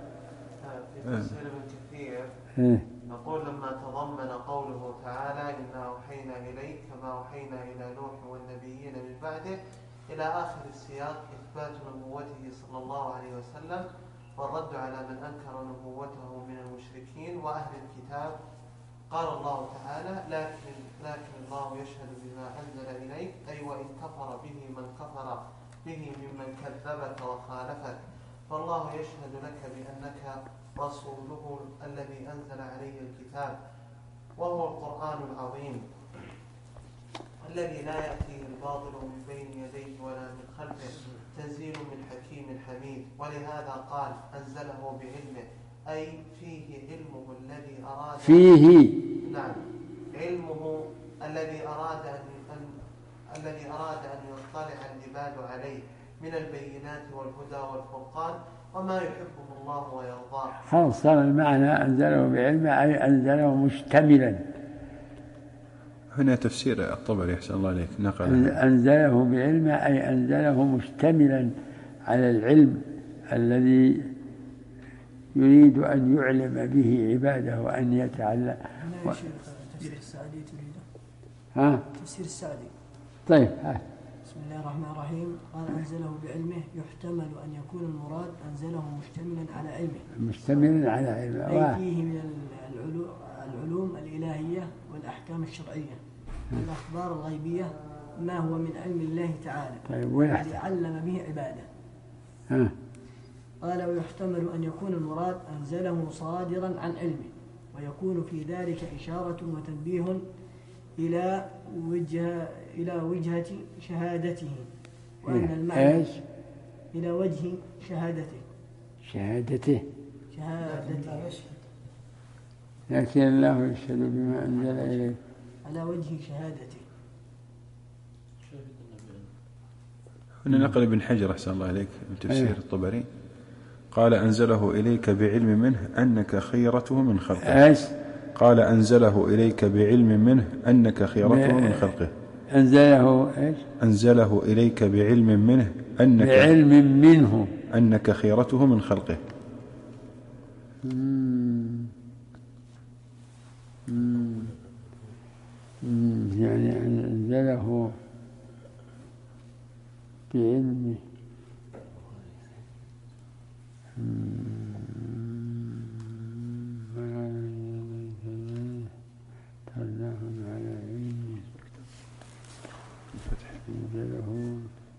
في تفسير ابن كثير نقول لما تضمن قوله تعالى إنا أوحينا إليك كما أوحينا إلى نوح والنبيين من بعده إلى آخر السياق إثبات نبوته صلى الله عليه وسلم والرد على من أنكر نبوته من المشركين وأهل الكتاب. قال الله تعالى لكن, لكن الله يشهد بما أنزل إليك، أي وإن كفر به من كفر به ممن كذبك وخالفك، فالله يشهد لك بأنك رسوله الذي أنزل عليه الكتاب وهو القرآن العظيم الذي لا يأتيه الباطل من بين يديه ولا من خلفه، تنزيل من حكيم حميد. ولهذا قال أنزله بعلمه، أي فيه علمه الذي أراد فيه نعم علمه الذي أراد أن, أن الذي أراد أن يطلع العباد عليه من البينات والهدى والفرقان وما يحبه الله ويرضاه. خلاص صار المعنى أنزله بعلمه أي أنزله مشتملا. هنا تفسير الطبري أحسن الله عليك نقل أنزله بعلمه أي أنزله مشتملا على العلم الذي يريد أن يعلم به عباده وأن يتعلم. و... تفسير السعدي تريده؟ ها؟ تفسير السعدي. طيب ها. بسم الله الرحمن الرحيم. قال أنزله بعلمه يحتمل أن يكون المراد أنزله مشتملا على علمه. مشتملا على علمه. أي فيه من العلوم الإلهية والأحكام الشرعية والأخبار الغيبية ما هو من علم الله تعالى. طيب الذي علم به عباده. ها. قال ويحتمل أن يكون المراد أنزله صادرا عن علمه، ويكون في ذلك إشارة وتنبيه إلى وجه إلى وجهة شهادته، وأن المعنى إيش؟ إلى وجه شهادته شهادته شهادته لكن الله يشهد بما أنزل إليه على وجه شهادته. هنا نقل ابن حجر أحسن الله عليك من تفسير الطبري قال أنزله إليك بعلم منه أنك خيرته من خلقه. إيش؟ قال أنزله إليك بعلم منه أنك خيرته من خلقه. أنزله إيش؟ أنزله إليك بعلم منه أنك بعلم منه أنك خيرته من خلقه. مم. مم. مم. يعني أنزله بعلمه. ترناهم على علمه أنزله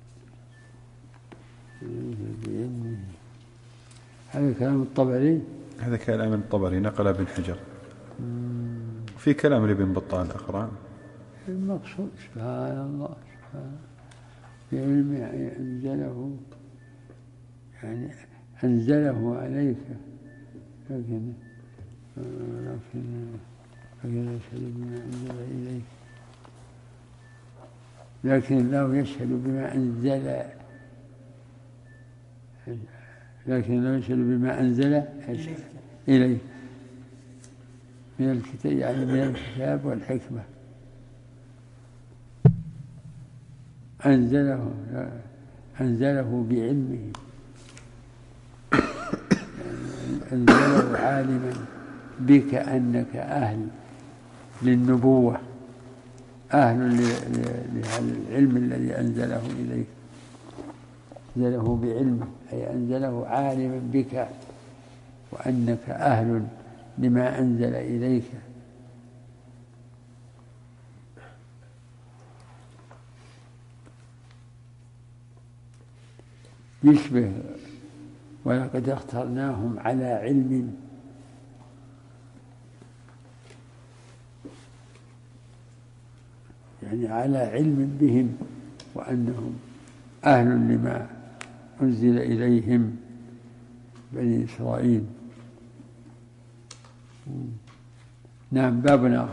بعلمه. هذا كلام الطبري. هذا كلام الطبري نقل ابن حجر. في كلام لابن بطال أخرى. المقصود سبحان الله سبحان بعلمه يعني أنزله يعني أنزله عليك لكن لكن لكن يشهد بما أنزل إليك لكن الله يشهد بما أنزل لكن الله يشهد بما أنزل إليك من الكتاب، يعني من الكتاب والحكمة. أنزله أنزله بعلمه، أنزله عالما بك أنك أهل للنبوة، أهل لهذا العلم الذي أنزله إليك. أنزله بعلمه أي أنزله عالما بك وأنك أهل لما أنزل إليك. يشبه ولقد اخترناهم على علم، يعني على علم بهم وأنهم أهل لما أنزل إليهم بني إسرائيل. نعم. باب آخر.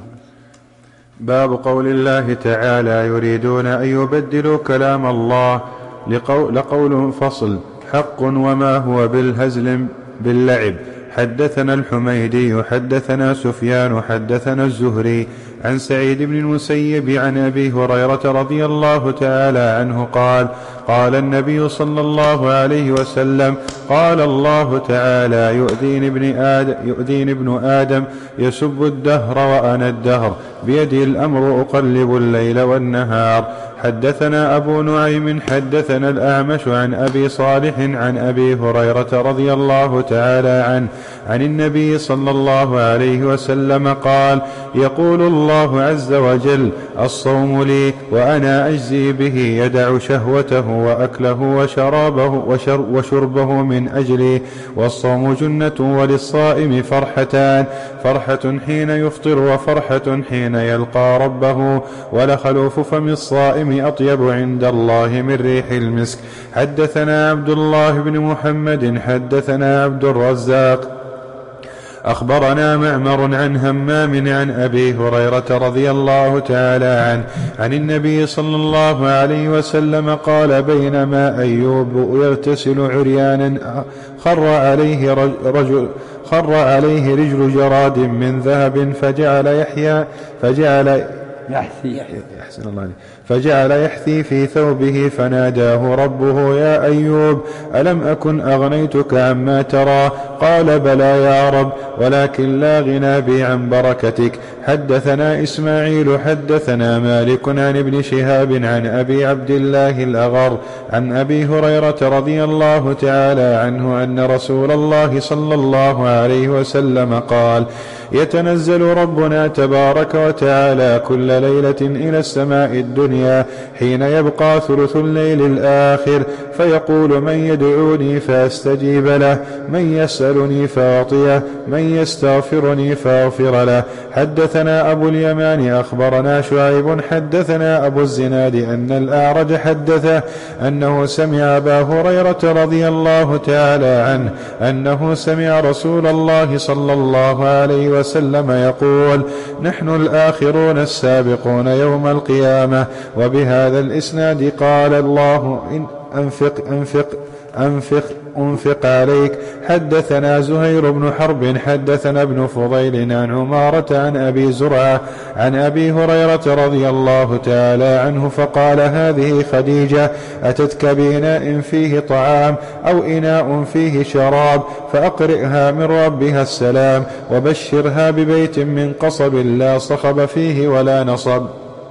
باب قول الله تعالى يريدون أن يبدلوا كلام الله لقول, لقول فصل حق وما هو بالهزل باللعب. حدثنا الحميدي حدثنا سفيان حدثنا الزهري عن سعيد بن المسيب عن أبي هريرة رضي الله تعالى عنه قال قال النبي صلى الله عليه وسلم قال الله تعالى يؤذين ابن آدم, يؤذين ابن آدم يسب الدهر وأنا الدهر بيدي الأمر أقلب الليل والنهار. حدثنا أبو نعيم حدثنا الأعمش عن أبي صالح عن أبي هريرة رضي الله تعالى عنه عن النبي صلى الله عليه وسلم قال يقول الله عز وجل الصوم لي وأنا أجزي به يدع شهوته وأكله وشرابه وشر وشربه من أجلي. والصوم جنة وللصائم فرحتان، فرحة حين يفطر وفرحة حين يلقى ربه، ولخلوف فم الصائم أطيب عند الله من ريح المسك. حدثنا عبد الله بن محمد حدثنا عبد الرزاق أخبرنا معمر عن همام عن أبي هريرة رضي الله تعالى عنه عن النبي صلى الله عليه وسلم قال بينما أيوب يغتسل عريانا خر عليه رجل خر عليه رجل جراد من ذهب فجعل يحيى فجعل يحثي يحسن الله عليه فجعل يحثي في ثوبه فناداه ربه يا أيوب ألم أكن أغنيتك عما ترى؟ قال بلى يا رب ولكن لا غنى بي عن بركتك. حدثنا إسماعيل حدثنا مالك عن ابن شهاب عن أبي عبد الله الأغر عن أبي هريرة رضي الله تعالى عنه أن رسول الله صلى الله عليه وسلم قال يتنزل ربنا تبارك وتعالى كل ليلة إلى السماء الدنيا حين يبقى ثلث الليل الآخر فيقول من يدعوني فأستجيب له، من يسألني فأعطيه، من يستغفرني فأغفر له. حدثنا أبو اليمان أخبرنا شعيب حدثنا أبو الزناد أن الأعرج حدثه أنه سمع أبا هريرة رضي الله تعالى عنه أنه سمع رسول الله صلى الله عليه وسلم يقول نحن الآخرون السابقون يوم القيامة. وبهذا الإسناد قال الله إن أنفق أنفق أنفق أنفق عليك. حدثنا زهير بن حرب حدثنا ابن فضيل عن عمارة عن أبي زرعة عن أبي هريرة رضي الله تعالى عنه فقال هذه خديجة أتتك بإناء فيه طعام أو إناء فيه شراب فأقرئها من ربها السلام وبشرها ببيت من قصب لا صخب فيه ولا نصب.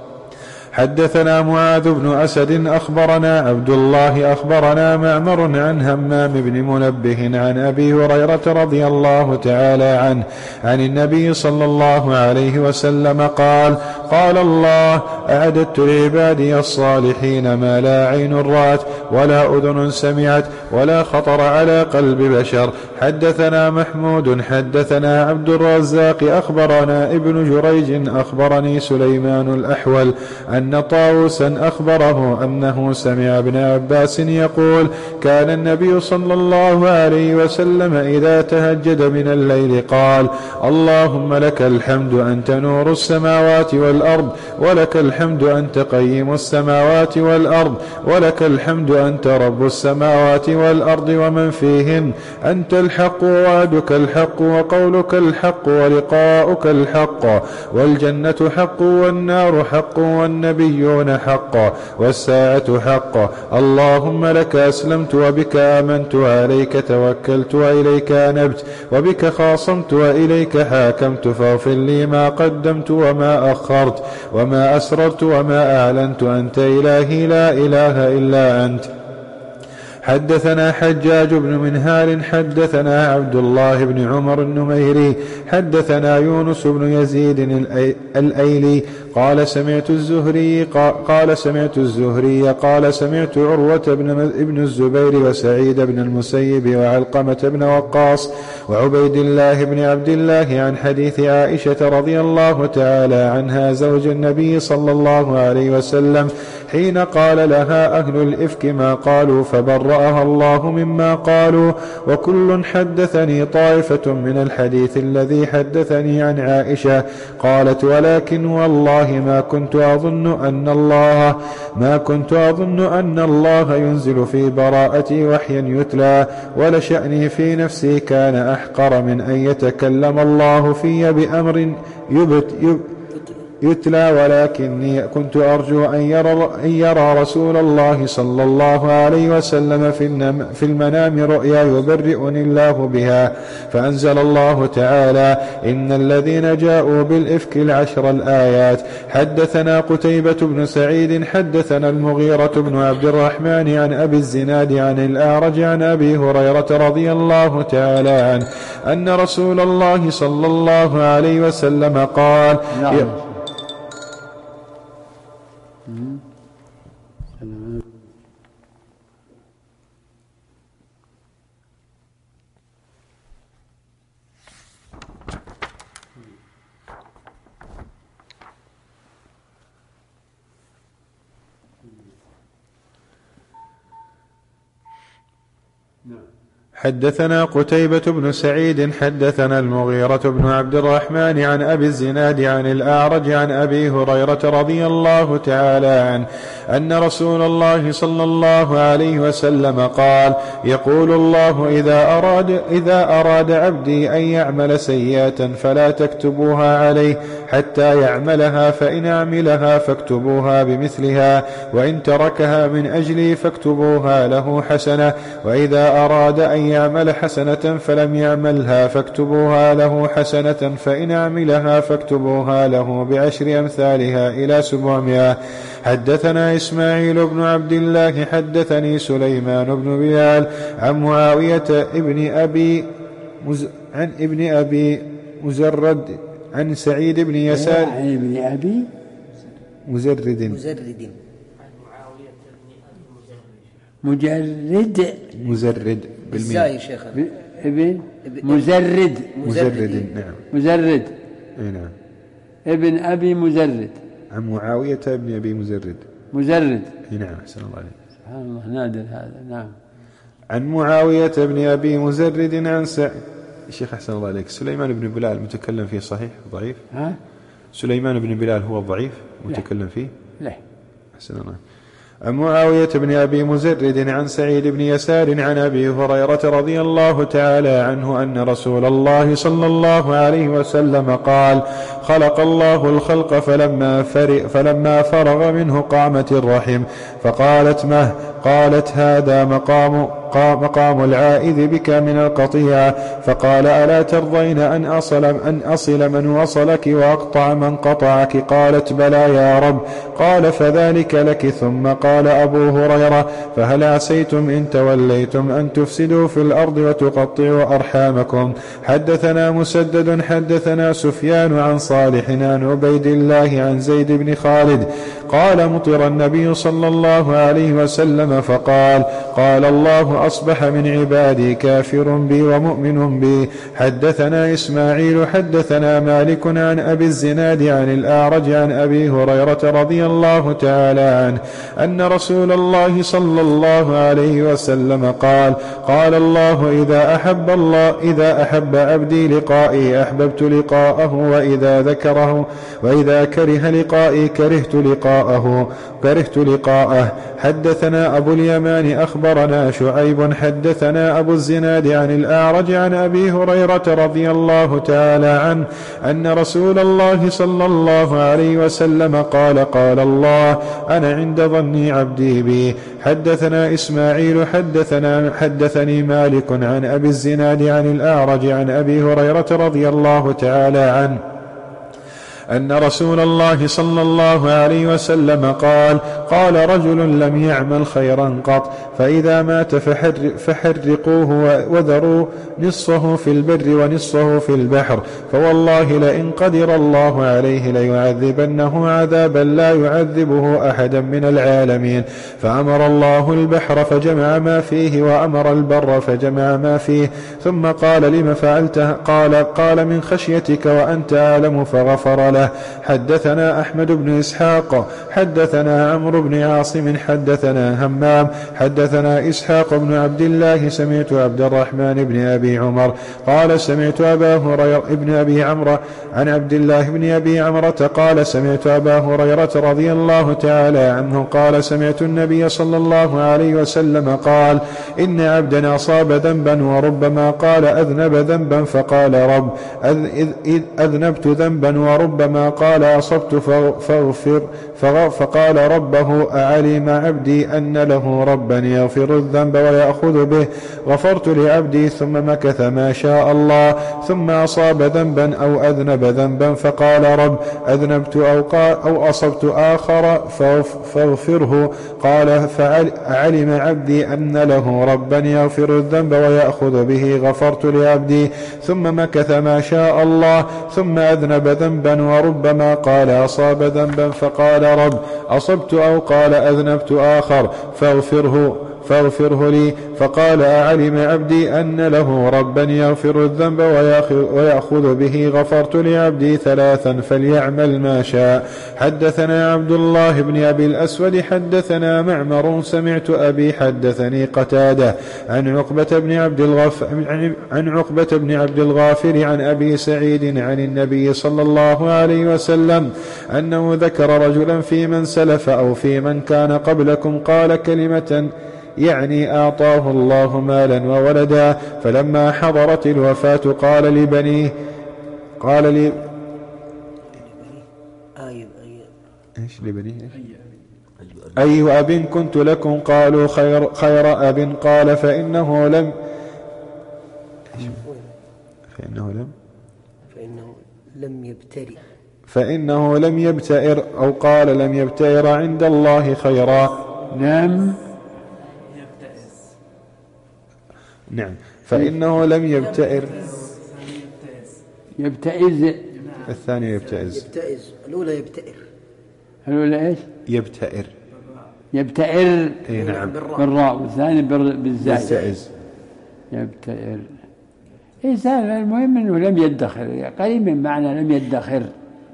حدثنا معاذ بن أسد أخبرنا عبد الله أخبرنا معمر عن همام بن منبه عن أبي هريرة رضي الله تعالى عنه عن النبي صلى الله عليه وسلم قال قال الله أعددت لعبادي الصالحين ما لا عين رأت ولا أذن سمعت ولا خطر على قلب بشر. حدثنا محمود حدثنا عبد الرزاق أخبرنا ابن جريج أخبرني سليمان الأحول أن طاووسا أخبره أنه سمع ابن عباس يقول كان النبي صلى الله عليه وسلم إذا تهجد من الليل قال اللهم لك الحمد أنت نور السماوات والأرض ولك الحمد أنت قيم السماوات والأرض ولك الحمد أنت رب السماوات والأرض ومن فيهن أنت الحق ووعدك الحق وقولك الحق ولقاؤك الحق والجنة حق والنار حق والنبيون حق والساعة حق اللهم لك أسلمت وبك آمنت وعليك توكلت وإليك أنبت وبك خاصمت وإليك حاكمت فاغفر لي ما قدمت وما أخرت وما أسررت وما أعلنت أنت إلهي لا إله إلا أنت. حدثنا حجاج بن منهال حدثنا عبد الله بن عمر النميري حدثنا يونس بن يزيد الأيلي قال سمعت الزهري قال سمعت الزهري قال سمعت عروة بن الزبير وسعيد بن المسيب وعلقمة بن وقاص وعبيد الله بن عبد الله عن حديث عائشة رضي الله تعالى عنها زوج النبي صلى الله عليه وسلم حين قال لها أهل الإفك ما قالوا فبرأها الله مما قالوا وكل حدثني طائفة من الحديث الذي حدثني عن عائشة قالت ولكن والله ما كنت أظن أن الله ما كنت أظن أن الله ينزل في براءتي وحيا يتلى ولشأني في نفسي كان أحقر من أن يتكلم الله في بأمر يبت يب يتلى ولكني كنت أرجو أن يرى, أن يرى رسول الله صلى الله عليه وسلم في المنام رؤيا يبرئني الله بها فأنزل الله تعالى إن الذين جاءوا بالإفك العشر الآيات. حدثنا قتيبة بن سعيد حدثنا المغيرة بن عبد الرحمن عن أبي الزناد عن الأعرج عن أبي هريرة رضي الله تعالى عنه أن رسول الله صلى الله عليه وسلم قال حدثنا قتيبة بن سعيد حدثنا المغيرة بن عبد الرحمن عن أبي الزناد عن الأعرج عن أبي هريرة رضي الله تعالى عنه أن رسول الله صلى الله عليه وسلم قال يقول الله إذا أراد, إذا أراد عبدي أن يعمل سيئة فلا تكتبوها عليه حتى يعملها فإن عملها فاكتبوها بمثلها وإن تركها من أجلي فاكتبوها له حسنة وإذا أراد أن يعمل حسنة فلم يعملها فاكتبوها له حسنة فإن عملها فاكتبوها له بعشر أمثالها إلى سبعمائة. حدثنا إسماعيل بن عبد الله حدثني سليمان بن بلال عن معاوية ابن أبي مز... عن ابن أبي مزرد عن سعيد بن يسار عن ابن أبي مزرد مزرد مجرد مزرد بالزاي شيخ ابن مزرد مزرد نعم مزرد نعم ابن أبي مزرد عن معاوية ابن أبي مزرد مزرد نعم سلام الله عليه سبحان الله نادر هذا. نعم عن معاوية ابن أبي مزرد عن سعيد. الشيخ أحسن الله عليك سليمان بن بلال متكلم فيه صحيح ضعيف؟ ها؟ سليمان بن بلال هو الضعيف متكلم فيه؟ لا. أحسن الله. عن معاوية بن أبي مزرد عن سعيد بن يسار عن أبي هريرة رضي الله تعالى عنه أن رسول الله صلى الله عليه وسلم قال خلق الله الخلق فلما, فلما فرغ منه قامت الرحم فقالت مه قالت هذا مقام مقام العائذ بك من القطيعة فقال ألا ترضين أن أصل, أن أصل من وصلك وأقطع من قطعك قالت بلى يا رب قال فذلك لك ثم قال أبو هريرة فهل عسيتم إن توليتم أن تفسدوا في الأرض وتقطعوا أرحامكم. حدثنا مسدد حدثنا سفيان عن صالح عن عبيد الله عن زيد بن خالد قال مطر النبي صلى الله عليه وسلم فقال قال الله أصبح من عبادي كافر بي ومؤمن بي. حدثنا إسماعيل حدثنا مالك عن أبي الزناد عن الأعرج عن أبي هريرة رضي الله تعالى عنه أن رسول الله صلى الله عليه وسلم قال قال الله إذا أحب الله إذا أحب عبدي لقائي أحببت لقاءه وإذا ذكره وإذا كره لقائي كرهت لقاءه كرهت لقاءه. حدثنا أبو اليمان أخبرنا شعيب حدثنا أبو الزناد عن الأعرج عن أبي هريرة رضي الله تعالى عنه أن رسول الله صلى الله عليه وسلم قال قال الله أنا عند ظن عبدي بي. حدثنا إسماعيل حدثنا حدثني مالك عن أبي الزناد عن الأعرج عن أبي هريرة رضي الله تعالى عنه أن رسول الله صلى الله عليه وسلم قال قال رجل لم يعمل خيرا قط فإذا مات فحر فحرقوه وذروا نصفه في البر ونصفه في البحر فوالله لئن قدر الله عليه ليعذبنه عذابا لا يعذبه أحدا من العالمين. فأمر الله البحر فجمع ما فيه وأمر البر فجمع ما فيه ثم قال لم فعلته قال قال من خشيتك وأنت أعلم فغفر له. حدثنا أحمد بن إسحاق حدثنا عمرو بن عاصم حدثنا همام حدثنا إسحاق بن عبد الله سمعت عبد الرحمن بن أبي عمر قال سمعت أبا هريرة ابن أبي عمرو عن عبد الله بن أبي عمرة قال سمعت أبا هريرة رضي الله تعالى عنه قال سمعت النبي صلى الله عليه وسلم قال إن عبدا أصاب ذنبا وربما قال أذنب ذنبا فقال رب إذ أذنبت ذنبا وربما قال أصبت فاغفر فقال ربه أعلم عبدي أن له ربا يغفر الذنب ويأخذ به غفرت لعبدي ثم مكث ما شاء الله ثم أصاب ذنبا أو أذنب ذنبا فقال رب أذنبت أو, قال أو أصبت آخر فاغفره قال فعلم عبدي أن له ربا يغفر الذنب ويأخذ به غفرت لعبدي ثم مكث ما شاء الله ثم أذنب ذنبا وربما قال أصاب ذنبا فقال رب أصبت أو قال أذنبت آخر فاغفره فاغفره لي فقال أعلم عبدي أن له ربا يغفر الذنب ويأخذ به غفرت لعبدي ثلاثا فليعمل ما شاء. حدثنا عبد الله بن أبي الأسود حدثنا معمر سمعت أبي حدثني قتادة عن عقبة بن عبد الغف عن عقبة بن عبد الغافر عن أبي سعيد عن النبي صلى الله عليه وسلم أنه ذكر رجلا في من سلف أو في من كان قبلكم قال كلمة يعني أعطاه الله مالا وولدا فلما حضرت الوفاة قال لبنيه قال لي إيش لبنيه أي أب كنت لكم قالوا خير, خير أب قال فإنه لم فإنه لم فإنه لم يبترئ فإنه لم يبتئر أو قال لم يبتئر عند الله خيرا. نعم نعم فإنه لم يبتئر يبتئز الثاني يبتئز يبتئز الأولى يبتئر الأولى إيش يبتئر يبتئر اي نعم بالراء والثاني بالزاي يبتئز يبتئر إنسان المهم أنه لم يدخر قريب من معنى لم يدخر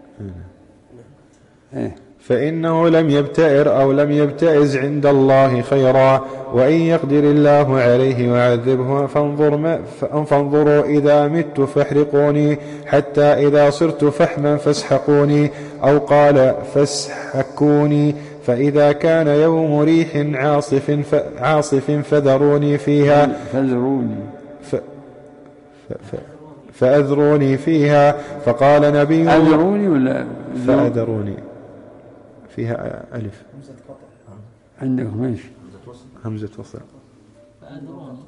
إيه. فإنه لم يبتئر أو لم يبتئز عند الله خيرا وإن يقدر الله عليه وعذبه فانظر ما فانظروا إذا مت فاحرقوني حتى إذا صرت فحما فاسحقوني أو قال فاسحكوني فإذا كان يوم ريح عاصف عاصف فذروني فيها فذروني ف ف فأذروني فيها فقال نبي أذروني ولا فأذروني فيها ألف عندكم ايش همزة وصل فأذروني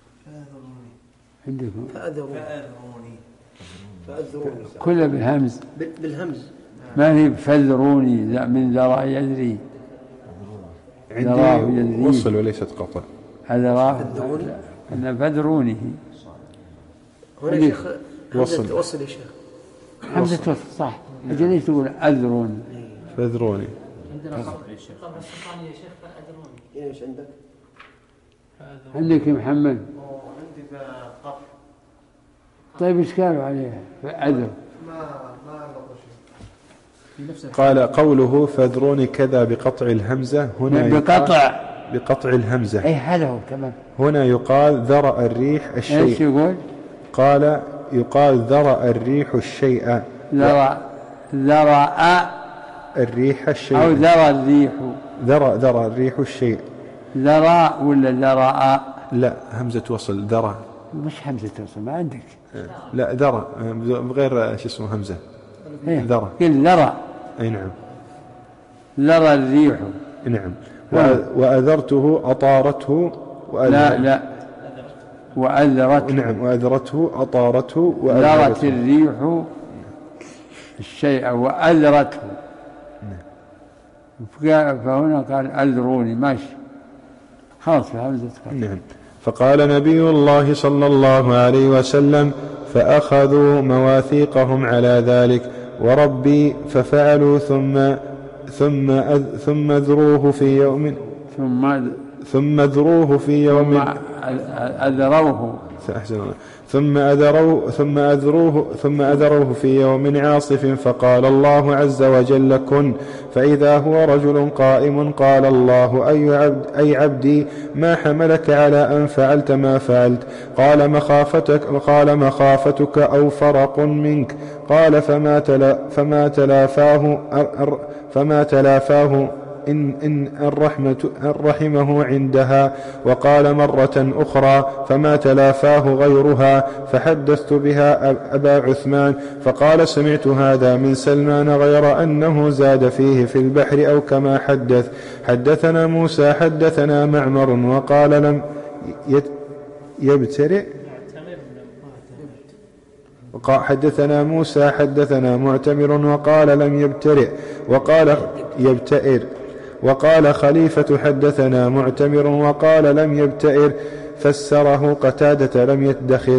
عندكم فأذروني فأذروني كله بالهمز بالهمز ما هي فذروني من ذرى يدري عندي وصل وليست قطع هذا أنا فذروني هنا شيخ وصل وصل يا شيخ همزة وصل صح أجل ليش تقول أذروني فذروني عندنا قطع يا شيخ. قبل السلطانية يا شيخ فأدروني. ايش عندك؟ عندك يا محمد؟ عندي قطع. طيب ايش قالوا عليه؟ عذر. ما ما عرفوا شيء. قال قوله فاذروني كذا بقطع الهمزة هنا بقطع بقطع الهمزة. اي هذا هو تمام. هنا يقال ذرأ الريح الشيء. ايش يقول؟ قال يقال ذرأ الريح الشيء. ذرأ ذرأ الريح الشيء أو ذرى الريح. ذرأ ذرأ الريح الشيء. ذرى ولا ذرأ؟ لا همزة وصل ذرة. مش همزة وصل ما عندك. لا ذرة بغير شو اسمه همزة. إيه؟ ذرة. قل ذرى. أي نعم. ذرى الريح. نعم. وأذرته أطارته. لا لا وأذرته. نعم وأذرته أطارته وأذرته. ذرت الريح الشيء وأذرته. فهنا قال أذروني ماشي خلاص في همزة. نعم. فقال نبي الله صلى الله عليه وسلم فأخذوا مواثيقهم على ذلك وربي ففعلوا ثم ثم أذ ثم أذروه في يوم ثم ثم أذروه في يوم ثم أذروه ثم أذروه ثم أذروه ثم أذروه في يوم عاصف فقال الله عز وجل كن فإذا هو رجل قائم قال الله أي, عبد أي عبدي ما حملك على أن فعلت ما فعلت قال مخافتك قال مخافتك أو فرق منك قال فما تلا فما تلافاه فما تلافاه إن, إن الرحمة الرحمه عندها وقال مرة أخرى فما تلافاه غيرها فحدثت بها أبا عثمان فقال سمعت هذا من سلمان غير أنه زاد فيه في البحر أو كما حدث حدثنا موسى حدثنا معمر وقال لم يبترئ حدثنا موسى حدثنا معتمر وقال لم يبترئ وقال يبتئر وقال خليفة حدثنا معتمر وقال لم يبتئر فسره قتادة لم يدخر.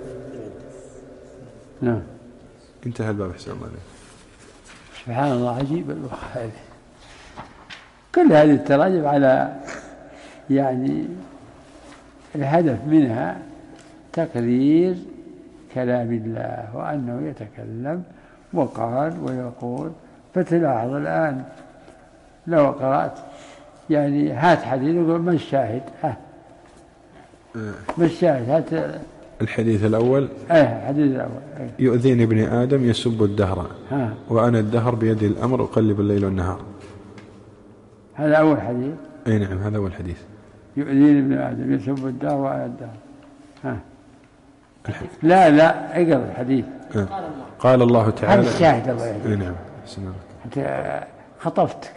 نعم انتهى الباب. حسن الله عليه. سبحان الله عجيب البخاري. كل هذه التراجم على يعني الهدف منها تقرير كلام الله وأنه يتكلم وقال ويقول. فتلاحظ الآن لو قرأت يعني هات حديث يقول ما الشاهد ها ما الشاهد هات الحديث الأول ايه الحديث الأول ايه. يؤذيني ابن آدم يسب الدهر ها. وأنا الدهر بيدي الأمر أقلب الليل والنهار. هذا أول حديث. أي نعم هذا أول حديث. يؤذيني ابن آدم يسب الدهر وأنا الدهر ها. لا لا اقرأ الحديث. آه. قال الله تعالى هذا الشاهد الله يهديك. اي نعم حتى خطفتك.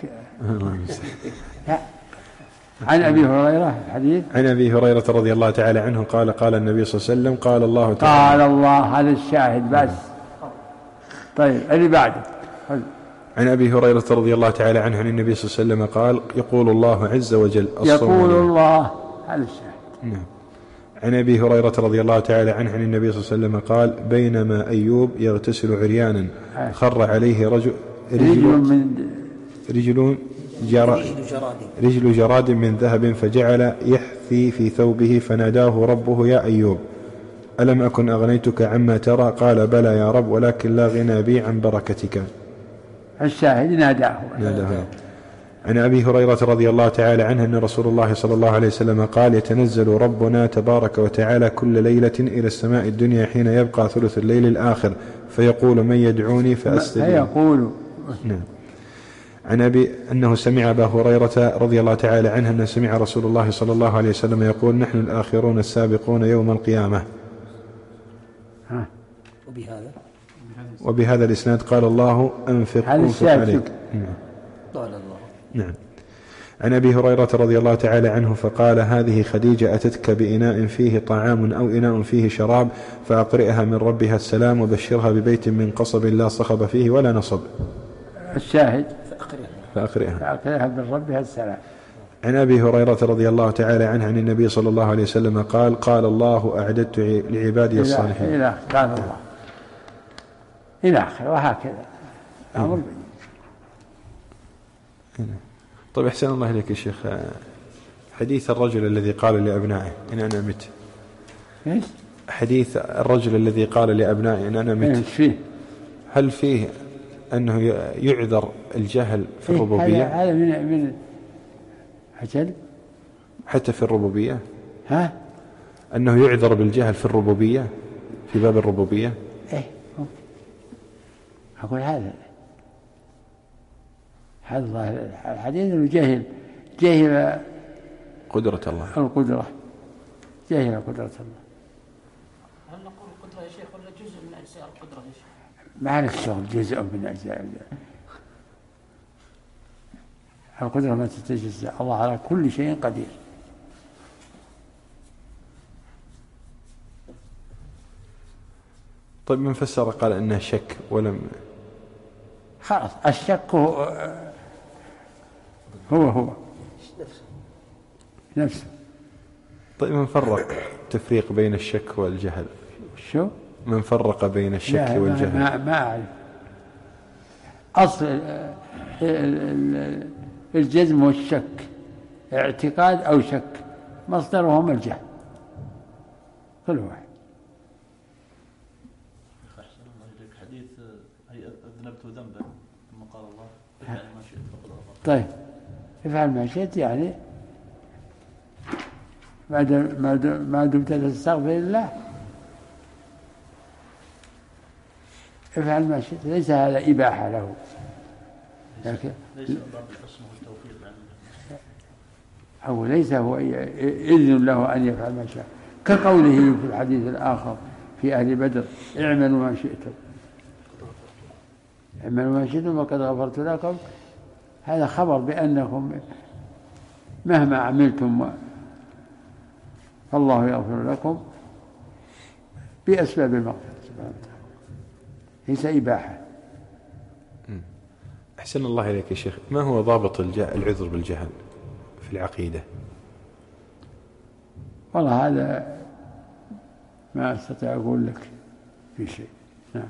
عن أبي هريرة الحديث. عن أبي هريرة رضي الله تعالى عنه قال قال النبي صلى الله عليه وسلم قال الله تعالى قال الله هذا الشاهد بس. طيب اللي بعده. عن أبي هريرة رضي الله تعالى عنه عن النبي صلى الله عليه وسلم قال يقول الله عز وجل يقول الله هذا الشاهد. نعم. عن أبي هريرة رضي الله تعالى عنه عن النبي صلى الله عليه وسلم قال بينما أيوب يغتسل عريانا خر عليه رجل رجل من رجل جراد رجل جراد من ذهب فجعل يحثي في ثوبه فناداه ربه يا أيوب ألم أكن أغنيتك عما ترى قال بلى يا رب ولكن لا غنى بي عن بركتك. الشاهد ناداه. ناداه. عن أبي هريرة رضي الله تعالى عنه أن رسول الله صلى الله عليه وسلم قال يتنزل ربنا تبارك وتعالى كل ليلة إلى السماء الدنيا حين يبقى ثلث الليل الآخر فيقول من يدعوني فأستجيب. فيقول. نعم. عن أبي أنه سمع أبا هريرة رضي الله تعالى عنه أنه سمع رسول الله صلى الله عليه وسلم يقول نحن الآخرون السابقون يوم القيامة. ها. وبهذا وبهذا الإسناد قال الله أنفق أنفق عليك. قال الله. نعم. عن أبي هريرة رضي الله تعالى عنه فقال هذه خديجة أتتك بإناء فيه طعام أو إناء فيه شراب فأقرئها من ربها السلام وبشرها ببيت من قصب لا صخب فيه ولا نصب. الشاهد فأقرئها فأقرئها من ربها السلام. عن أبي هريرة رضي الله تعالى عنه عن النبي صلى الله عليه وسلم قال قال الله أعددت لعبادي الصالحين إلى قال الله إلى آخر وهكذا. أمر طيب أحسن الله إليك يا شيخ، حديث الرجل الذي قال لأبنائه إن أنا مت، إيش؟ حديث الرجل الذي قال لأبنائه إن أنا مت، فيه؟ هل فيه أنه يعذر الجهل في الربوبية؟ هذا من من أجل حتى في الربوبية، ها؟ أنه يعذر بالجهل في الربوبية، في باب الربوبية. إيه أقول هذا هذا ظاهر الحديث إنه جهل جهل قدرة الله، القدرة، جهل قدرة الله. هل نقول القدرة يا شيخ ولا جزء من أجزاء القدرة يا شيخ؟ ما عليك شغل جزء من أجزاء القدرة، ما تتجزأ، الله على كل شيء قدير. طيب من فسر قال إنه شك ولم، خلاص الشك هو هو, هو. نفسه. طيب من فرق تفريق بين الشك والجهل؟ شو؟ من فرق بين الشك والجهل؟ ما, ما أعرف. أصل الجزم والشك اعتقاد أو شك، مصدرهما الجهل كل واحد. حديث أذنبت ذنبا ثم قال الله افعل ما شئت فقد غفرت. طيب افعل ما شئت يعني ما دمت تستغفر الله افعل ما شئت، ليس هذا إباحة له، لكن ليس من باب الحسن والتوفيق يعني. أو ليس هو إذن له أن يفعل ما شاء، كقوله في الحديث الآخر في أهل بدر اعملوا ما شئتم اعملوا ما شئتم وقد غفرت لكم. هذا خبر بأنكم مهما عملتم فالله يغفر لكم بأسباب المغفرة سبحانه وتعالى، ليس إباحة. أحسن الله إليك يا شيخ، ما هو ضابط العذر بالجهل في العقيدة؟ والله هذا ما أستطيع أقول لك في شيء، نعم،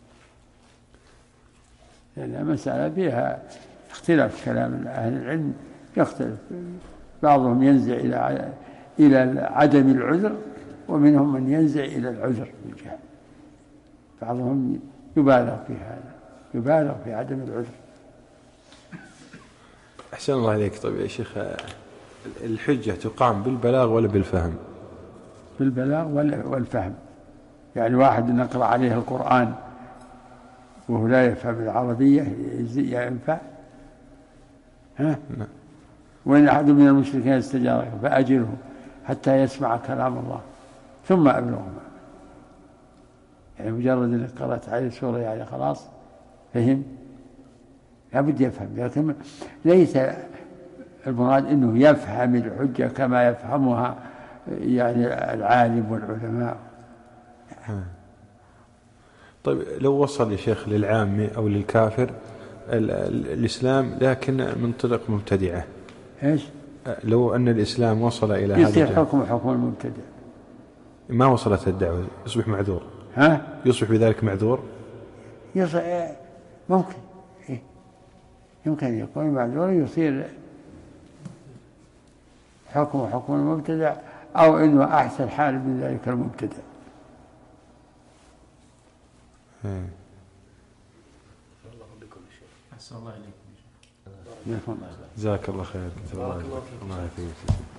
لأن المسألة فيها اختلاف كلام أهل العلم، يختلف، بعضهم ينزع إلى إلى عدم العذر ومنهم من ينزع إلى العذر بالجهل، بعضهم يبالغ في هذا، يبالغ في عدم العذر. أحسن الله إليك. طيب يا شيخ، الحجة تقام بالبلاغ ولا بالفهم؟ بالبلاغ والفهم، يعني واحد نقرأ عليه القرآن وهو لا يفهم العربية ينفع؟ ها؟ نعم. وإن أحد من المشركين استجارك فأجره حتى يسمع كلام الله ثم أبلغه، يعني مجرد أنك قرأت عليه سورة يعني خلاص فهم، لابد يفهم، لكن ليس المراد أنه يفهم الحجة كما يفهمها يعني العالم والعلماء. طيب لو وصل يا شيخ للعامة أو للكافر الإسلام لكن من طريق مبتدعة، إيش؟ لو أن الإسلام وصل إلى هذا يصير حكم حكم المبتدع، ما وصلت الدعوة يصبح معذور. ها؟ يصبح بذلك معذور؟ يصير ممكن، إيه؟ يمكن يكون معذور، يصير حكم حكم المبتدع أو إنه أحسن حال من ذلك المبتدع. أحسن الله إليكم. جزاك الله خير. بارك الله فيك. الله يحفظك.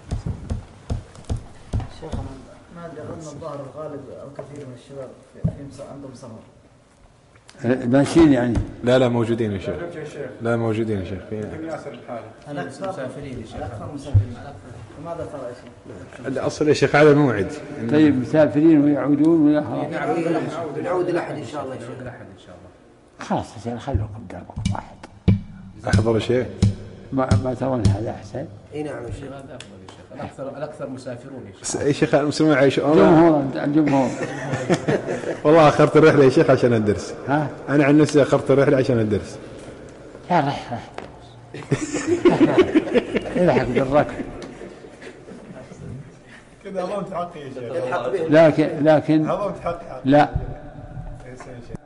شيخنا ما أدري أن الظاهر الغالب أو كثير من الشباب في عندهم سمر ماشيين يعني؟ لا لا موجودين يا شيخ، لا موجودين يا شيخ، الأكثر مسافرين يا شيخ، الأكثر مسافرين. فماذا ترى يا شيخ؟ الأصل يا شيخ على موعد. طيب مسافرين ويعودون ولا نعود الأحد إن شاء الله. الأحد إن شاء الله. خلاص يصير خلوكم دربكم واحد. أحضر شيء ما ما ترون هذا أحسن؟ إي نعم يا شيخ. هذا أفضل يا شيخ، الأكثر الأكثر مسافرون يا شيخ. يا شيخ المسلمين عايشون. جمهور الجمهور. والله أخرت الرحلة يا شيخ عشان الدرس. ها؟ أنا عن نفسي أخرت الرحلة عشان الدرس. يا رح رح. الحق بالركب. كذا عظمت حقي يا شيخ. لكن لكن عظمت حقي. لا